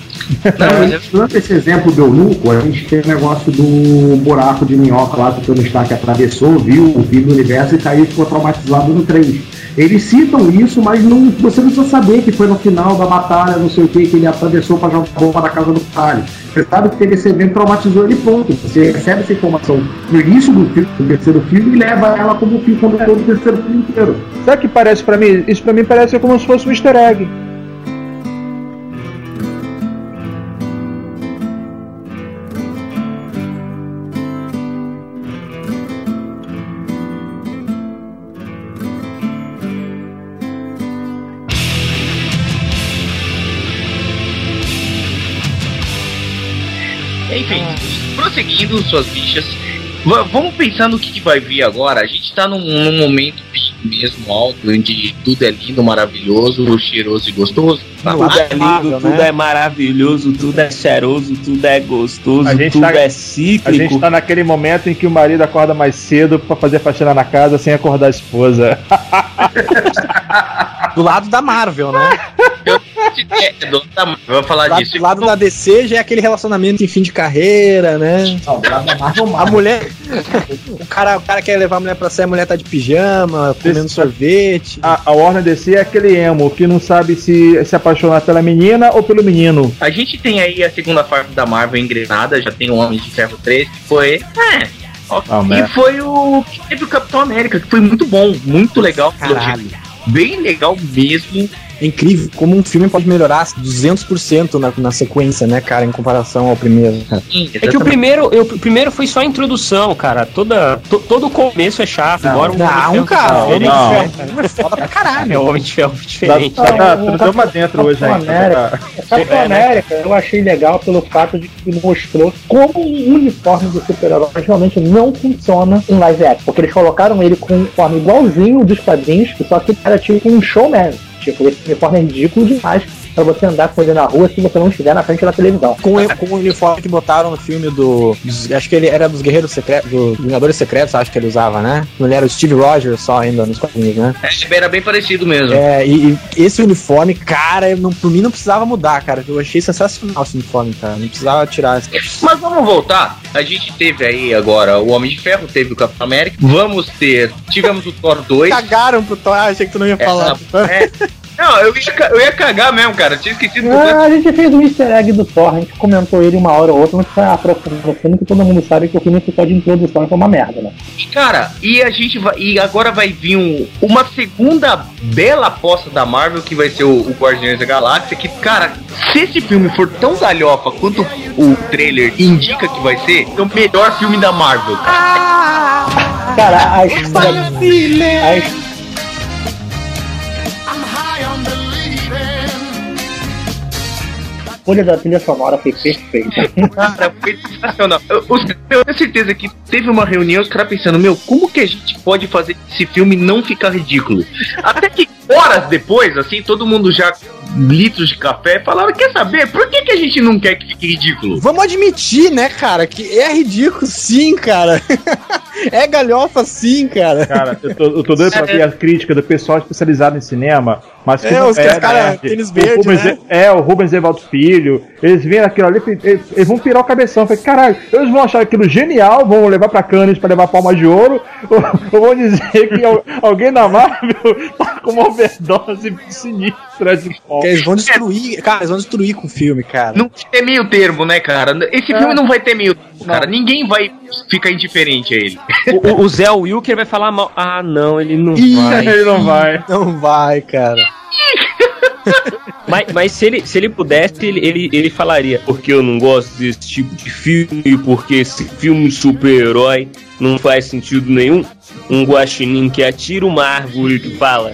Não, durante esse exemplo do Luco, a gente tem o negócio do buraco de minhoca lá que o Tony Stark atravessou, viu o fim do universo e caiu e ficou traumatizado no três. Eles citam isso, mas não, você não precisa saber que foi no final da batalha, não sei o que, que ele atravessou pra jogar bomba na casa do caralho. Você sabe que teve esse evento, traumatizou ele, ponto. Você recebe essa informação no início do, filme, do terceiro filme e leva ela como fim condutor do terceiro filme inteiro. Sabe o que parece pra mim? Isso pra mim parece como se fosse um easter egg. Enfim, prosseguindo suas bichas, v- vamos pensar no que, que vai vir agora. A gente tá num, num momento mesmo alto, onde tudo é lindo, maravilhoso, cheiroso e gostoso. Tudo ah, é lindo, né? Tudo é maravilhoso, tudo é cheiroso, tudo é gostoso, tudo tá, é cíclico. A gente tá naquele momento em que o marido acorda mais cedo pra fazer faxina na casa sem acordar a esposa. Do lado da Marvel, né? Eu vou falar do disso. Do lado da D C já é aquele relacionamento em fim de carreira, né? A mulher. o, cara, o cara quer levar a mulher pra sair, a mulher tá de pijama, comendo Esse, sorvete. A, a Warner D C é aquele emo que não sabe se se apaixonar pela menina ou pelo menino. A gente tem aí a segunda fase da Marvel engrenada, já tem o Homem de Ferro três, que foi. É. Oh, e foi o que teve o Capitão América, que foi muito bom, muito legal. Caralho. Bem legal mesmo. É incrível como um filme pode melhorar duzentos por cento na, na sequência, né, cara, em comparação ao primeiro. Cara. Sim, é que o primeiro, eu, o primeiro foi só a introdução, cara. Toda, to, todo o começo é chato. Não, embora o não, cara. O Homem de Ferro é foda pra caralho. É o Homem de Ferro diferente. Tá, tá, tá, tá uma dentro hoje aí. O Capitão América eu achei legal pelo fato de que mostrou como o uniforme do super-herói realmente não funciona em live action. Porque eles colocaram ele com um uniforme igualzinho dos quadrinhos, só que ele era tipo um showman. Tipo, esse uniforme é ridículo demais. pra você andar com ele na rua se você não estiver na frente da televisão. Com, com o uniforme que botaram no filme do... Dos, acho que ele era dos Guerreiros Secretos, dos Vingadores Secretos, acho que ele usava, né? Não, ele era o Steve Rogers só ainda nos quadrinhos, né? É, era bem parecido mesmo. É, e, e esse uniforme, cara, não, por mim não precisava mudar, cara. Eu achei sensacional esse uniforme, cara. Não precisava tirar. Mas vamos voltar. A gente teve aí agora o Homem de Ferro, teve o Capitão América. Vamos ter... Tivemos o Thor dois. Cagaram pro Thor, achei que tu não ia falar. É, é. Não, eu ia, eu ia cagar mesmo, cara. Eu tinha esquecido. Ah, a gente fez um easter egg do Thor, a gente comentou ele uma hora ou outra, mas foi aprofundando o filme que todo mundo sabe que o filme ficou de introdução foi uma merda, né? Cara, e a gente vai. E agora vai vir um, uma segunda bela aposta da Marvel, que vai ser o, o Guardiões da Galáxia. Que, cara, se esse filme for tão galhofa quanto o trailer indica que vai ser, é o melhor filme da Marvel. Ah! Cara, a história. A história. A escolha da trilha sonora foi perfeita. Cara, foi sensacional. Eu, eu tenho certeza que teve uma reunião, os caras pensando, meu, como que a gente pode fazer esse filme não ficar ridículo? Até que horas depois, assim, todo mundo já litros de café falaram, quer saber, por que, que a gente não quer que fique ridículo? Vamos admitir, né, cara, que é ridículo sim, cara. É galhofa sim, cara. Cara, eu tô, eu tô doido pra ver a crítica do pessoal especializado em cinema, mas é, os é, caras, tênis verde, né? É, o Rubens Evaldo Filho, eles veem aquilo ali, eles, eles vão pirar o cabeção. Falei, caralho, eles vão achar aquilo genial, vão levar pra Cannes pra levar palma de ouro, ou, ou vão dizer que alguém da Marvel tá com uma overdose sinistra de pó. Eles vão destruir, cara, eles vão destruir com o filme, cara. Não vai ter meio termo, né, cara? Esse é. filme não vai ter meio termo, cara. Ninguém vai ficar indiferente a ele. O, o Zé Wilker vai falar mal. Ah, não, ele não Ih, vai. Ele não vai. Não vai, cara. mas mas se, ele, se ele pudesse, ele, ele, ele falaria: porque eu não gosto desse tipo de filme, porque esse filme super-herói não faz sentido nenhum. Um guaxinim que atira uma árvore que fala.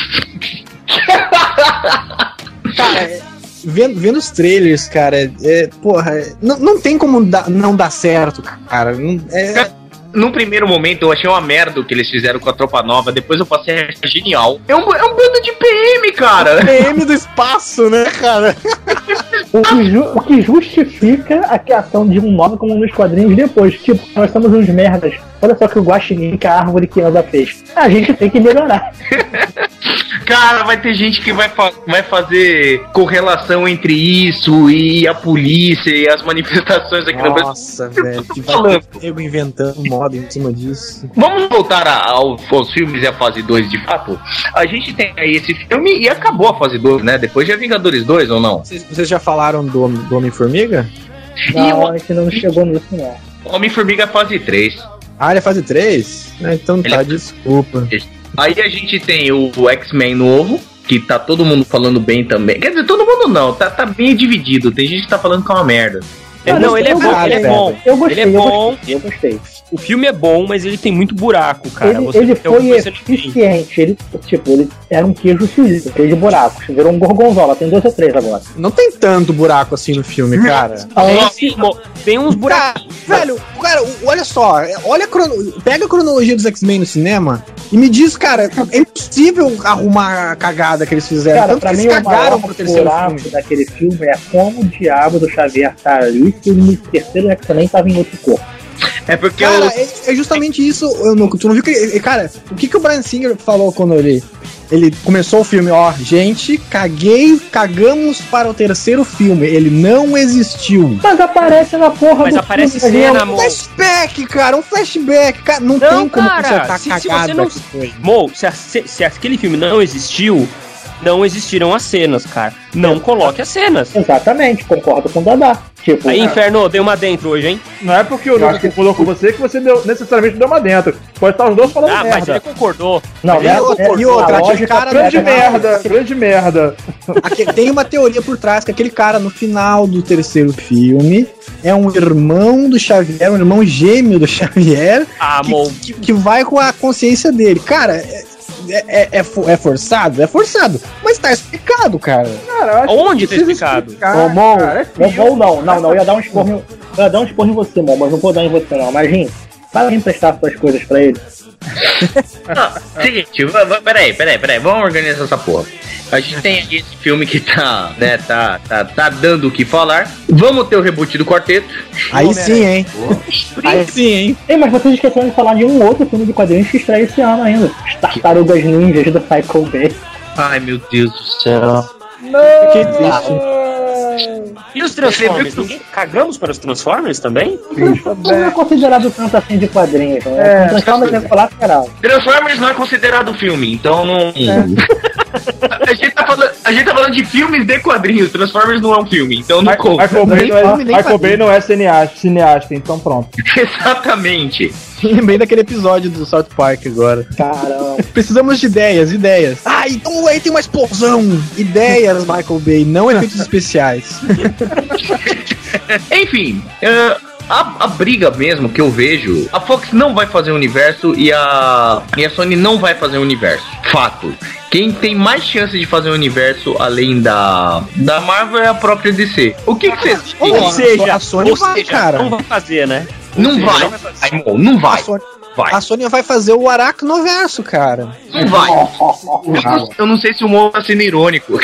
Cara, é, vendo, vendo os trailers, cara, é, porra, é, não, não tem como da, não dar certo, cara. Não, é... Num primeiro momento eu achei uma merda o que eles fizeram com a Tropa Nova, depois eu passei a achar genial. É um, é um bando de P M, cara! P M do espaço, né, cara? o, que ju- o que justifica a criação de um nome como nos quadrinhos depois. Tipo, nós somos uns merdas. Olha só que o guaxinim, que a árvore que anda fez. A gente tem que melhorar. Cara, vai ter gente que vai, fa- vai fazer correlação entre isso e a polícia e as manifestações aqui no Brasil. Nossa, velho, que vai ter eu inventando moda em cima disso. Vamos voltar a, ao, aos filmes e a fase dois de fato. A gente tem aí esse filme e acabou a fase dois, né? Depois de Vingadores dois ou não? Vocês, vocês já falaram do, do Homem-Formiga? Não, e o... a gente não chegou nisso, não. Homem-Formiga é fase três. Ah, ele é fase três? Ah, então tá, ele... desculpa. Aí a gente tem o, o X-Men novo, que tá todo mundo falando bem também. Quer dizer, todo mundo não, tá, tá bem dividido. Tem gente que tá falando que é uma merda. Não, não ele, é bom, ele é bom, eu gostei, ele é bom. Eu gostei, eu gostei. O filme é bom, mas ele tem muito buraco, cara. Ele, Você ele foi eficiente, ele, tipo, ele era um queijo suíço, cheio de buracos. Virou um gorgonzola, tem dois ou três agora. Não tem tanto buraco assim no filme, cara. Tem, tem uns buracos. Velho, cara, olha só, olha a crono... pega a cronologia dos X-Men no cinema e me diz, cara, é impossível arrumar a cagada que eles fizeram. Cara, tanto pra que mim eles o cagaram maior pro terceiro buraco filme daquele filme é como o diabo do Xavier tá ali se no terceiro X-Men tava em outro corpo. É porque cara, eu... é, é justamente isso. Eu não, tu não viu que. Cara, o que, que o Bryan Singer falou quando ele, ele começou o filme? Ó, gente, caguei, cagamos para o terceiro filme. Ele não existiu. Mas aparece na porra Mas do aparece filme. cena, Um amor. flashback, cara, um flashback. Cara, não, Não, tem como cara, consertar se- a se cagada você não- que foi. Mo, se, a- se, se aquele filme não existiu, não existiram as cenas, cara. Não coloque as cenas. Exatamente, concordo com o Dadá. Tipo, Aí, Inferno, deu uma dentro hoje, hein? Não é porque o Nuno concordou com você que você deu, necessariamente deu uma dentro. Pode estar os dois falando Ah, mas merda. ele concordou. não, E né, outra, é, e outra, a aquele lógica cara Grande pega- merda, grande merda. Aqui, tem uma teoria por trás que aquele cara no final do terceiro filme é um irmão do Xavier, um irmão gêmeo do Xavier, Ah, que, Mo. que, que vai com a consciência dele. Cara, é, é, é, fo- é forçado? É forçado. Mas tá explicado, cara. Cara, eu acho Onde que tá precisa explicado? explicar, Ô, Mon, cara, é não filme, vou não, não, não, eu ia dar um esporro em, eu ia dar um esporro em você, Mon, mas não vou dar em você não, mas gente, para emprestar suas coisas pra ele. Não, seguinte, v- v- peraí, peraí, peraí, vamos organizar essa porra. A gente tem aqui esse filme que tá, né, tá, tá, tá dando o que falar. Vamos ter o reboot do quarteto. Aí sim, hein? Aí sim, hein? Ei, mas vocês esqueceram de falar de um outro filme de quadrinhos que estreia esse ano ainda. As Tartarugas Ninjas do Michael Bay. Ai, meu Deus do céu. Que triste. E os Transformers? Ninguém- Cagamos para os Transformers também? Não é considerado tanto assim de quadrinhos. Né? É, Transformers é colateral. Transformers não é considerado filme, então não. A, gente tá falando, a gente tá falando de filmes de quadrinhos. Transformers não é um filme, então não conta. Michael Bay Nem não é, filme, nem Michael Bay quadrinho. não é cineasta, cineasta, então pronto. Exatamente. Lembrei daquele episódio do South Park agora. Caramba. Precisamos de ideias, ideias. Ah, então aí tem uma explosão. Ideias, Michael Bay, não efeitos especiais. Enfim, uh, a, a briga mesmo que eu vejo, a Fox não vai fazer o universo e a, e a Sony não vai fazer o universo. Fato. Quem tem mais chance de fazer o universo além da, da Marvel é a própria D C. O que que vocês Ou dizem? seja, a Sony ou vai, seja, cara. não vai fazer, né? Não Ou seja, vai. não vai fazer. Raimon, não vai. A Sony, Vai. a Sony vai fazer o Aracnoverso, cara. Não vai. Eu não, eu não sei se o Mo tá sendo irônico.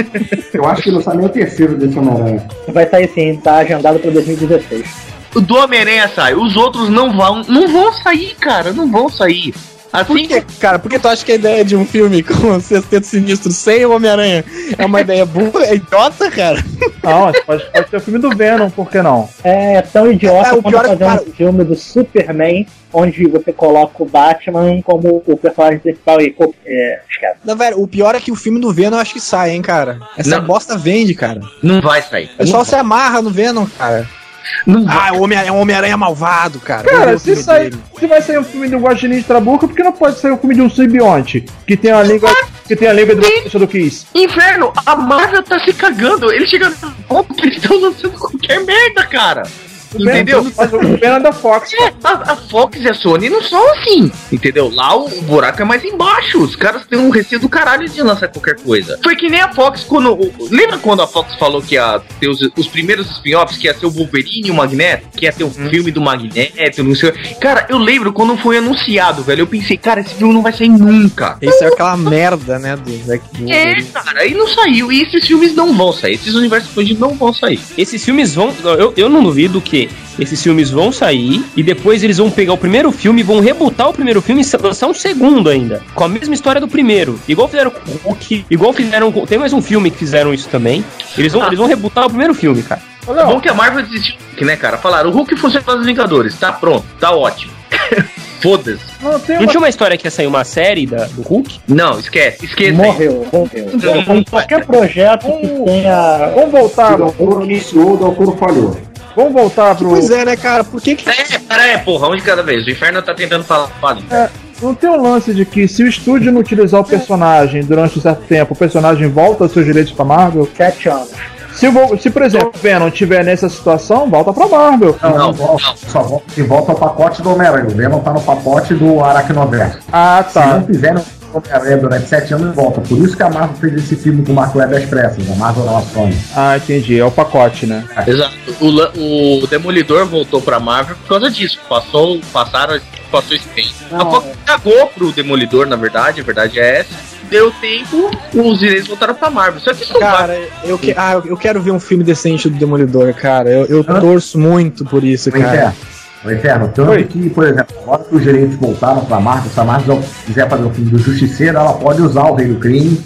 Eu acho que não sai nem o terceiro desse Homem-Aranha. Vai sair sim, tá agendado pra dois mil e dezesseis. O do Homem-Aranha sai, os outros não vão, não vão sair, cara, não vão sair. Por Assim, que, cara? Por que tu acha que a ideia de um filme com o Sexteto Sinistro sem o Homem-Aranha é uma ideia boa? É idiota, cara? Não, pode, pode ser o filme do Venom, por que não? É tão idiota É, o quanto pior é fazer que, cara, um filme do Superman onde você coloca o Batman como o personagem principal e é, esquece. Não, velho, o pior é que o filme do Venom eu acho que sai, hein, cara. Essa Não. bosta vende, cara. não vai sair. O pessoal se amarra no Venom, cara. Não vai. Ah, o Homem- é um Homem-Aranha malvado, cara. Vamos ver Cara, o se, filme sai, dele. se vai sair um filme do Guaxinim de Trabuco, por que não pode sair um filme de um simbionte? Que tem a língua, que tem a língua do Bochecha do Kiss. Inferno, a Marvel tá se cagando. Eles chegam no ponto que eles estão lançando qualquer merda, cara. Entendeu? Mas o Venom é da Fox. É, a, a Fox e a Sony não são assim, entendeu? Lá o, o buraco é mais embaixo. Os caras têm um receio do caralho de lançar qualquer coisa. Foi que nem a Fox quando. o- Lembra quando a Fox falou que ia ter os, os primeiros spin-offs, que ia ser o Wolverine e o Magneto? Que ia ter um Hum. filme do Magneto, não sei. Cara, eu lembro quando foi anunciado, velho. Eu pensei, cara, esse filme não vai sair nunca. Esse é aquela merda, né, do Zack É, cara, aí não saiu. E esses filmes não vão sair. Esses universos expandidos não vão sair. Esses filmes vão. Eu, eu não duvido que esses filmes vão sair e depois eles vão pegar o primeiro filme, vão rebutar o primeiro filme e lançar um segundo ainda. Com a mesma história do primeiro. Igual fizeram com o Hulk. Igual fizeram com. Tem mais um filme que fizeram isso também. Eles vão, eles vão rebutar o primeiro filme, cara. É bom que a Marvel desistiu, né, cara? Falaram, o Hulk funciona para os Vingadores. Tá pronto, tá ótimo. Foda-se. Não, tem Não uma... tinha uma história que ia sair uma série da, do Hulk? Não, esquece, esqueça. Morreu, morreu. Então, qualquer projeto que tenha. Vamos voltar, O doutor anunciou, o doutor falhou. vamos voltar pro... Pois é, né, cara? Por que que... É, pera aí, porra, um de cada vez. O Inferno tá tentando falar. Fala. É, não tem um lance de que se o estúdio não utilizar o personagem durante um certo tempo, o personagem volta aos seus direitos pra Marvel? Sete anos. Se, o Vol- se por exemplo, o Venom estiver nessa situação, volta pra Marvel. Não, não, Não, volta. Só volta, se volta ao pacote do Homem-Aranha. O Venom tá no pacote do Aracnoverso. Ah, Se tá. não fizerem o Homem-Aranha durante sete anos, volta. Por isso que a Marvel fez esse filme com o Mark Webb às pressas. A Marvel não a Sony. Ah, entendi. É o pacote, né? Exato. O, La- o Demolidor voltou pra Marvel por causa disso. Passou, passaram, passou esse tempo. A Não, Fox cagou pro Demolidor, na verdade. A verdade é essa. Deu tempo, os direitos voltaram pra Marvel. Só que isso não vai. Cara, eu, que, ah, eu quero ver um filme decente do Demolidor, cara. Eu, eu Hã? torço muito por isso, O cara. Inferno. O Inferno. Tanto Oi. que, por exemplo, agora que os direitos voltaram pra Marvel, se a Marvel quiser fazer o filme do Justiceiro, ela pode usar o Rei do Crime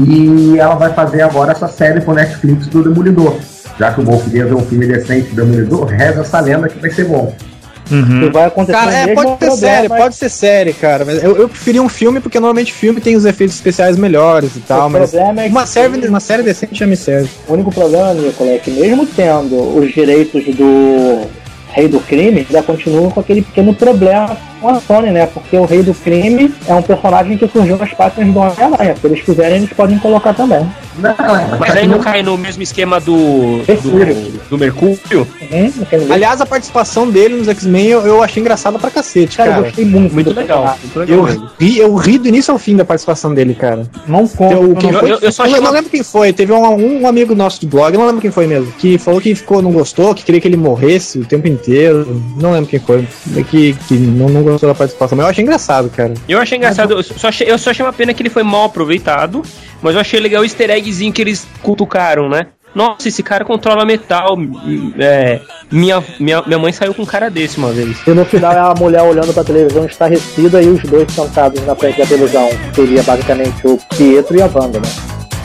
e ela vai fazer agora essa série com Netflix do Demolidor. Já que o Wolf queria ver um filme decente do Demolidor, reza essa lenda que vai ser bom. Que vai acontecer Cara, o é, mesmo pode ser problema, série, mas pode ser série, cara. Mas eu, eu preferia um filme, porque normalmente filme tem os efeitos especiais melhores e tal, o mas problema é que uma série, uma série decente já me serve. o único problema, Nicolas, é que mesmo tendo os direitos do Rei do Crime, ainda continua com aquele pequeno problema com a Sony, né? Porque o Rei do Crime é um personagem que surgiu nas páginas do Homem-Aranha. Se eles quiserem, eles podem colocar também. Não, é, Mas aí não cai no mesmo esquema do, do, do Mercúrio? Uhum, Aliás, a participação dele nos X-Men eu, eu achei engraçada pra cacete, cara. Cara, eu gostei muito. Muito legal. Muito legal Eu ele. ri, eu ri do início ao fim da participação dele, cara. Não conta. Eu, quem eu- foi- eu- eu só eu achei não uma- lembro quem foi. Teve um, um amigo nosso do blog, eu não lembro quem foi mesmo, que falou que ficou, não gostou, que queria que ele morresse o tempo inteiro. Não lembro quem foi. Que, que não, não gostou da participação. Mas eu achei engraçado, cara. Eu achei engraçado, eu só achei, eu só achei uma pena que ele foi mal aproveitado, mas eu achei legal o easter eggzinho que eles cutucaram, né? Nossa, esse cara controla metal. É, minha, minha, minha mãe saiu com um cara desse uma vez. E no final é a mulher olhando pra televisão estarrecida e os dois sentados na frente da televisão. Seria basicamente o Pietro e a Wanda, né?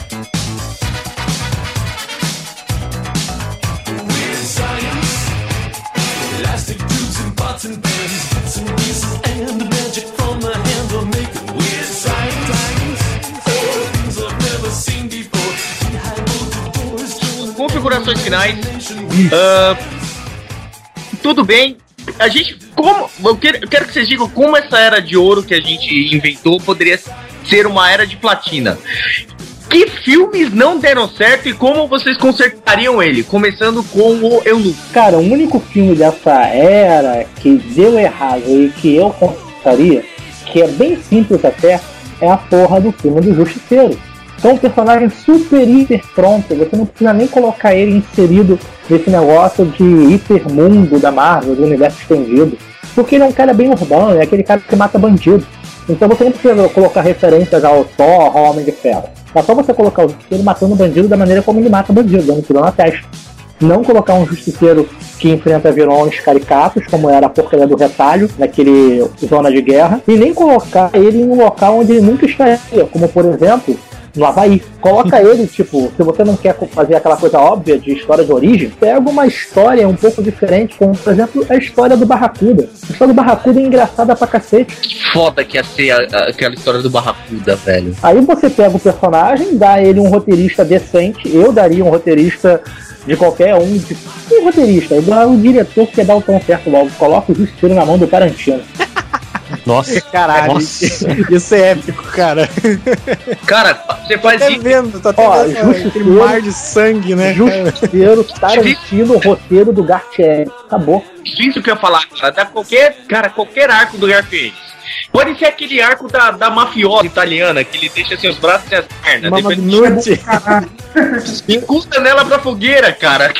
Configurações finais. Ah, tudo bem. A gente. Como. Eu quero, eu quero que vocês digam como essa era de ouro que a gente inventou poderia ser uma era de platina. Que filmes não deram certo e como vocês consertariam ele? Começando com o Eunuco. Cara, o único filme dessa era que deu errado e que eu contaria, que é bem simples até, é a porra do filme do Justiceiro. Então, um personagem super, hiper pronto, você não precisa nem colocar ele inserido nesse negócio de hipermundo da Marvel, do universo estendido. Porque ele é um cara bem urbano, é aquele cara que mata bandido. Então você não precisa colocar referências ao Thor, ao Homem de Ferro. É só você colocar o Justiceiro matando o bandido da maneira como ele mata o bandido, dando tiro na testa. Não colocar um Justiceiro que enfrenta vilões caricatos, como era a porcaria do Retalho, naquele Zona de Guerra, e nem colocar ele em um local onde ele nunca estaria, como por exemplo, no Havaí. Coloca ele, tipo, se você não quer fazer aquela coisa óbvia de história de origem, pega uma história um pouco diferente, como, por exemplo, a história do Barracuda. A história do Barracuda é engraçada pra cacete. Que foda que ia ser a, a, aquela história do Barracuda, velho. Aí você pega o personagem, dá ele um roteirista decente, eu daria um roteirista de qualquer um, de, um roteirista, igual o diretor que quer dar o tom certo logo, coloca o Justiceiro na mão do Tarantino. Nossa, caralho. Nossa. Isso é épico, cara. Cara, você faz Tá isso. vendo? Tá Ó, tendo aquele Justiceiro, mar de sangue, né? Justiceiro, Tarantino, roteiro do Gartieri. Acabou. Isso que eu ia falar, cara. Dá qualquer, cara, qualquer arco do Garfield. Pode ser aquele arco da, da mafiosa italiana, que ele deixa assim os braços e as pernas. Mama Depois Nude. encusta nela pra fogueira, cara.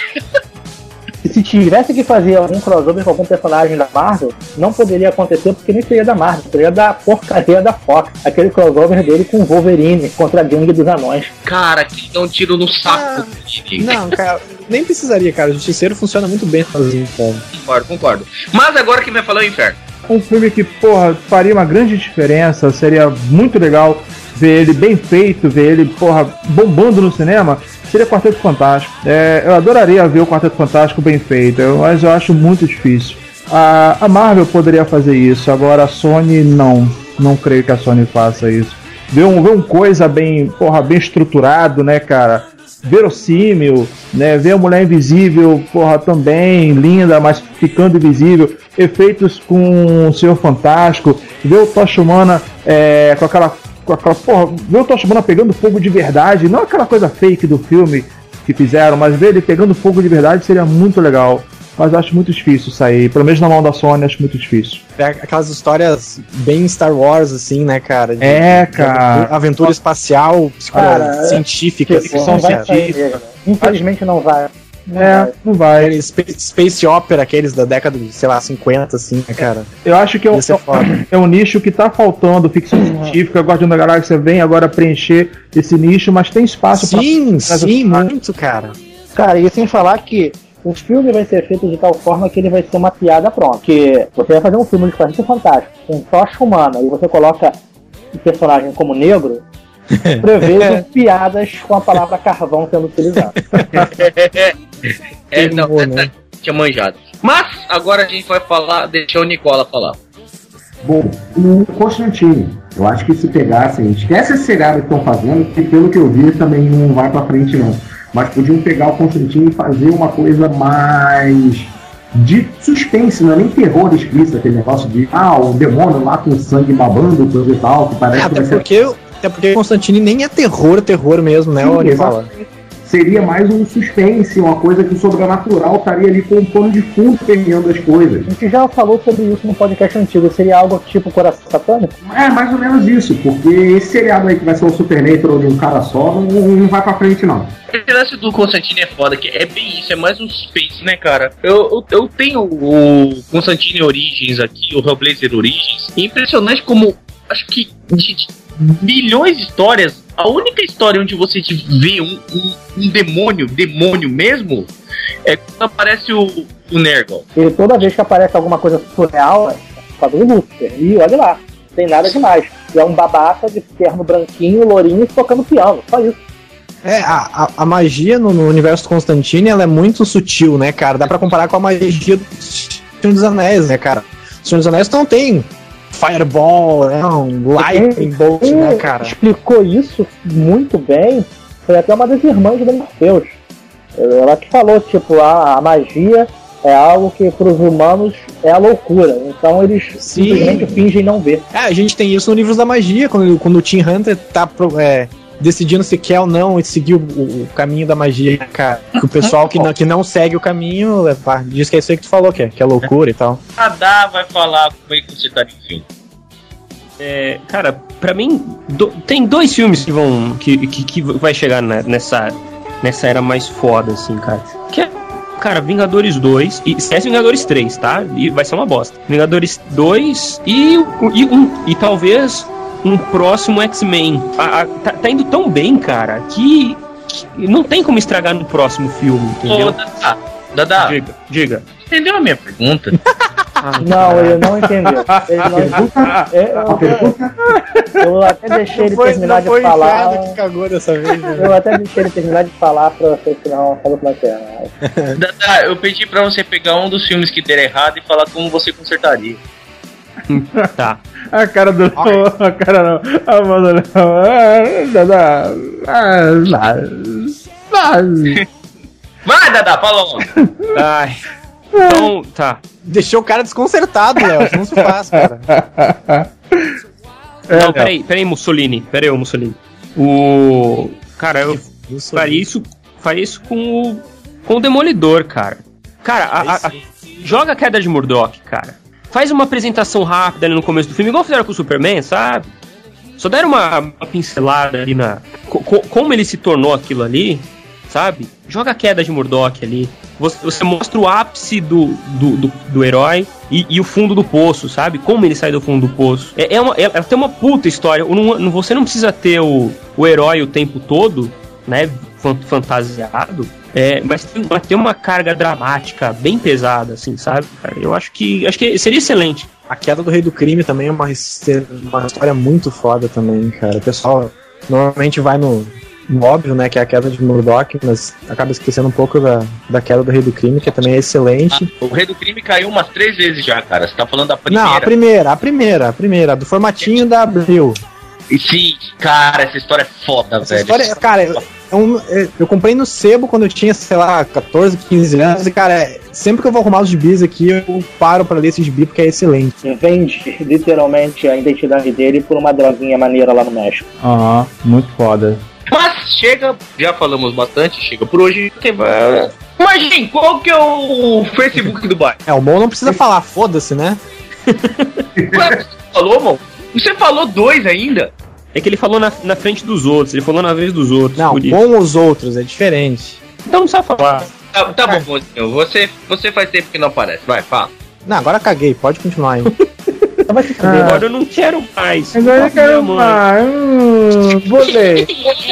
E se tivesse que fazer algum crossover com algum personagem da Marvel, não poderia acontecer porque nem seria da Marvel, seria da porcaria da Fox. Aquele crossover dele com o Wolverine contra a gangue dos anões. Cara, que dá um tiro no saco. Não, cara, nem precisaria, cara. O Justiceiro funciona muito bem sozinho, cara. Concordo, concordo. Mas agora quem vai falar é o Inferno. Um filme que, porra, faria uma grande diferença, seria muito legal ver ele bem feito, ver ele, porra, bombando no cinema, seria Quarteto Fantástico. É, eu adoraria ver o Quarteto Fantástico bem feito, eu, mas eu acho muito difícil. A, a Marvel poderia fazer isso, agora a Sony não, não creio que a Sony faça isso. Ver um, ver um coisa bem, porra, bem estruturado, né, cara? Verossímil, né? Ver a Mulher Invisível, porra, também linda, mas ficando invisível. Efeitos com o Senhor Fantástico. Ver o Tocha Humana é, com aquela, com aquela, porra, ver o Tocha Humana pegando fogo de verdade, não aquela coisa fake do filme que fizeram, mas ver ele pegando fogo de verdade seria muito legal. Mas eu acho muito difícil sair, pelo menos na mão da Sony, acho muito difícil. É aquelas histórias bem Star Wars, assim, né, cara? De, é, cara. De aventura espacial, Cara, científica, tipo, ficção não vai científica. sair, infelizmente não vai. Não É, vai. não vai. Aqueles Space, Space Opera, aqueles da década de, sei lá, cinquenta, assim, né, cara? Eu acho que é, um- Ia ser foda. é um nicho que tá faltando, ficção científica, Guardião da Galáxia vem agora preencher esse nicho, mas tem espaço pra... Sim, sim, muito, cara. Cara, e sem falar que o filme vai ser feito de tal forma que ele vai ser uma piada pronta. Porque você vai fazer um filme de Quarteto Fantástico com tocha humana e você coloca o personagem como negro, prevejo piadas com a palavra carvão sendo utilizada. É, não, Boa, essa né? tinha manjado. Mas agora a gente vai falar, deixar o Nicola falar. Bom, o Constantine, eu acho que se pegassem, esquece esse seriado que estão fazendo, que pelo que eu vi também não vai pra frente não. Mas podiam pegar o Constantine e fazer uma coisa mais de suspense, não é nem terror explícito, aquele negócio de, ah, o demônio lá com sangue babando, coisa e tal, que parece É, que até vai ser... porque Até porque Constantine nem é terror, terror mesmo, né, Oni fala? Seria mais um suspense, uma coisa que o sobrenatural estaria ali com um pano de fundo permeando as coisas. A gente já falou sobre isso no podcast antigo. Seria algo tipo Coração Satânico? É, mais ou menos isso, porque esse seriado aí que vai ser um Supernatural de um cara só, não, não vai pra frente, não. Esse lance do Constantine é foda, que é bem isso, é mais um suspense, né, cara? Eu, eu, eu tenho o Constantine Origins aqui, o Hellblazer Origins, e é impressionante como, acho que de, de milhões de histórias, a única história onde você vê um, um, um demônio, demônio mesmo, é quando aparece o, o Nergal. E toda vez que aparece alguma coisa surreal, é por causa do Lúcifer. E olha lá, não tem nada demais. E é um babaca de terno branquinho, lourinho, tocando piano, só isso. É, a, a, a magia no, no universo Constantine, ela é muito sutil, né, cara? Dá pra comparar com a magia do Senhor dos Anéis, né, cara? O Senhor dos Anéis não tem Fireball, né, um Lightning Bolt, né, cara? Explicou isso muito bem. Foi até uma das irmãs do Morpheus. Ela que falou, tipo, a, a magia é algo que pros humanos é a loucura. Então eles Sim. simplesmente fingem não ver. É, a gente tem isso no Livros da Magia, quando, quando o Tim Hunter tá é, decidindo se quer ou não seguir o, o caminho da magia, cara. Que o pessoal que não, que não segue o caminho é, diz que é isso aí que tu falou, que é, que é loucura e tal. A Dá vai falar como é que você tá de filme. É, cara, pra mim, do, tem dois filmes que vão. que, que, que vai chegar na, nessa, nessa era mais foda, assim, cara. Que é, cara, Vingadores dois, e esquece Vingadores três, tá? E vai ser uma bosta. Vingadores dois e, e, um, e talvez um próximo X-Men. A, a, tá, tá indo tão bem, cara, que, que não tem como estragar no próximo filme, entendeu? Ô, Dadá, Dadá, diga, diga. Entendeu a minha pergunta? Não, ele não entendeu. Ele não entendeu. Eu, eu até deixei ele foi, terminar de foi falar. Que cagou dessa vez, né? Eu até deixei ele terminar de falar pra vocês que não sabe como é que é. Dadá, eu pedi pra você pegar um dos filmes que deram errado e falar como você consertaria. Tá. A cara do. A cara não. A mão não. Dadá. Vai, Dadá, fala logo. Ai. Então, tá. Deixou o cara desconcertado, Léo. Não se faz, cara. É, não, peraí, peraí, Mussolini. Peraí, Mussolini. O. Cara, eu faria isso, faria isso com o. Com o Demolidor, cara. Cara, a, a, a, joga a Queda de Murdoch, cara. Faz uma apresentação rápida ali no começo do filme, igual fizeram com o Superman, sabe? Só deram uma, uma pincelada ali na. Co, como ele se tornou aquilo ali, sabe? Joga a Queda de Murdoch ali. Você, você mostra o ápice do, do, do, do herói e, e o fundo do poço, sabe? Como ele sai do fundo do poço. É, é uma, é, ela tem uma puta história. Não, você não precisa ter o, o herói o tempo todo, né? Fantasiado. É, mas tem, tem uma carga dramática bem pesada, assim, sabe? Eu acho que, acho que seria excelente. A Queda do Rei do Crime também é uma, uma história muito foda também, cara. O pessoal normalmente vai no... óbvio, né, que é a Queda de Murdoch, mas acaba esquecendo um pouco da, da Queda do Rei do Crime, que também é excelente. Ah, o Rei do Crime caiu umas três vezes já, cara. Você tá falando da primeira. Não, a primeira, a primeira, a primeira, do formatinho da Abril. E sim, cara, essa história é foda, essa velho. História, cara, eu, eu, eu comprei no sebo quando eu tinha, sei lá, catorze, quinze anos, e, cara, sempre que eu vou arrumar os gibis aqui, eu paro pra ler esses gibis, porque é excelente. Vende, literalmente, a identidade dele por uma droguinha maneira lá no México. Aham, muito foda. Mas chega, já falamos bastante, chega por hoje. Mas, gente, qual que é o Facebook do bairro? É, o bom não precisa falar, foda-se, né? Ué, você falou, mano? Você falou dois ainda? É que ele falou na, na frente dos outros, ele falou na vez dos outros. Não, com os outros, é diferente. Então não precisa falar. Tá, tá bom, Mozinho, você, você faz tempo que não aparece, vai, fala. Não, agora caguei, pode continuar aí. Ah, agora eu não quero mais. Agora eu quero mais. Hum, bolei.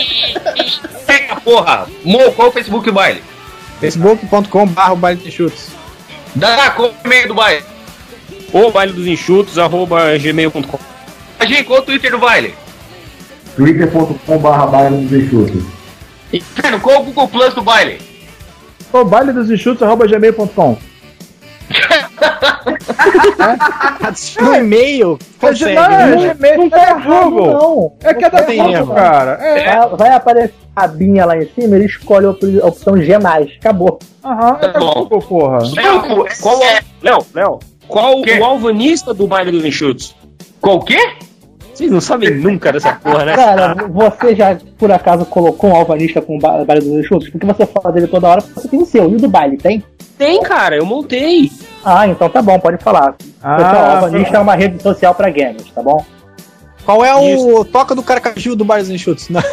Pega, porra. Mo, qual é o Facebook do baile? facebook ponto com barra baile de chutes. Dá, qual é o e-mail do baile? O baile dos enxutos, arroba gmail ponto com. A gente, qual é o Twitter do baile? twitter ponto com barra baile dos enxutos. Inferno, qual é o Google Plus do baile? O baile dos enxutos, arroba gmail ponto com. No e-mail, consegue, não, né? é, não é Google, não. É que é da Google, cara. É. Vai, vai aparecer a abinha lá em cima, ele escolhe a opção G mais, acabou. Aham, é da Google, porra. Léo, qual é? Léo, Léo, qual o alvanista do baile dos enxutos? Qual o quê? Vocês não sabem nunca dessa porra, né? Cara, você já, por acaso, colocou um alvanista com o ba- baile dos enxutos? Porque você fala dele toda hora, você tem o seu. E o do baile, tem? Tem, cara, eu montei. Ah, então tá bom, pode falar. Ah, Pessoal, o alvanista pra- é uma rede social pra gamers, tá bom? Qual é o toca do Carcaju do Bar dos Enxutos? Não.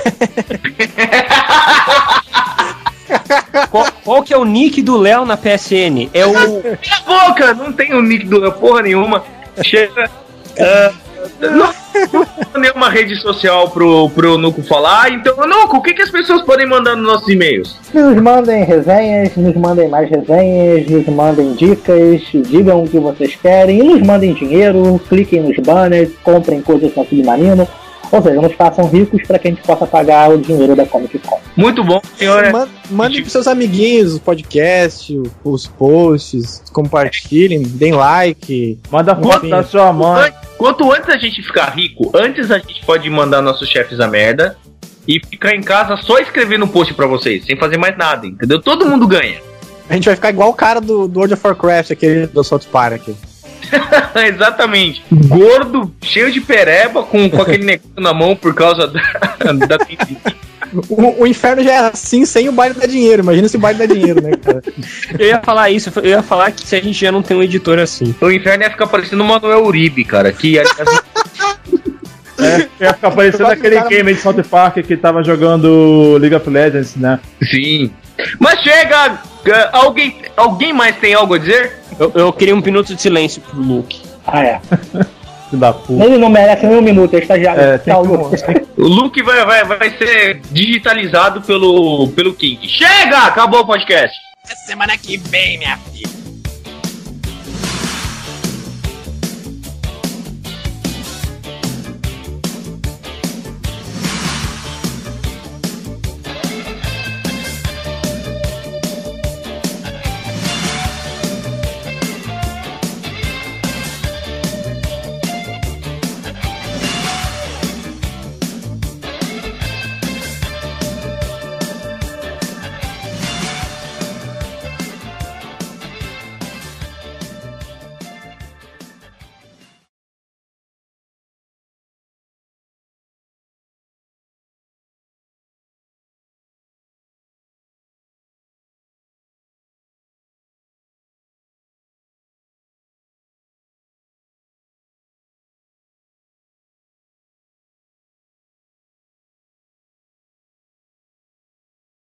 Qual, qual que é o nick do Léo na P S N? É o... Cala a boca! Não tem o nick do porra nenhuma. Chega. Uh, não tem nenhuma rede social pro, pro Eunuco falar. Então, Eunuco, o que, que as pessoas podem mandar nos nossos e-mails? Nos mandem resenhas, nos mandem mais resenhas, nos mandem dicas, digam o que vocês querem, e nos mandem dinheiro, cliquem nos banners, comprem coisas na Submarino. Ou seja, nos façam ricos para que a gente possa pagar o dinheiro da Comic Con. Muito bom, senhor. Man- Mandem pros seus amiguinhos o podcast, o- os posts, compartilhem, deem like. Manda foto Enfim. da sua mãe. Quanto antes a gente ficar rico, antes a gente pode mandar nossos chefes a merda e ficar em casa só escrevendo um post pra vocês, sem fazer mais nada, entendeu? Todo mundo ganha. A gente vai ficar igual o cara do, do World of Warcraft, aquele do South Park aqui. Exatamente. Gordo, cheio de pereba, com, com aquele negócio na mão por causa da... da... O, o inferno já é assim sem o baile dar dinheiro. Imagina se o baile dá dinheiro, né, cara? Eu ia falar isso, eu ia falar que se a gente já não tem um editor assim. O inferno ia ficar parecendo o Manuel Uribe, cara, que... É, ia ficar parecendo Eu gosto aquele do cara- game de South Park que tava jogando League of Legends, né? Sim. Mas chega... uh, alguém, alguém mais tem algo a dizer? Eu, eu queria um minuto de silêncio pro Luke. Ah, é. Filho da puta. Ele não merece nem um minuto, ele está já. É, tem tá que- louco. O Luke vai, vai, vai ser digitalizado pelo, pelo King. Chega! Acabou o podcast. Semana que vem, minha filha.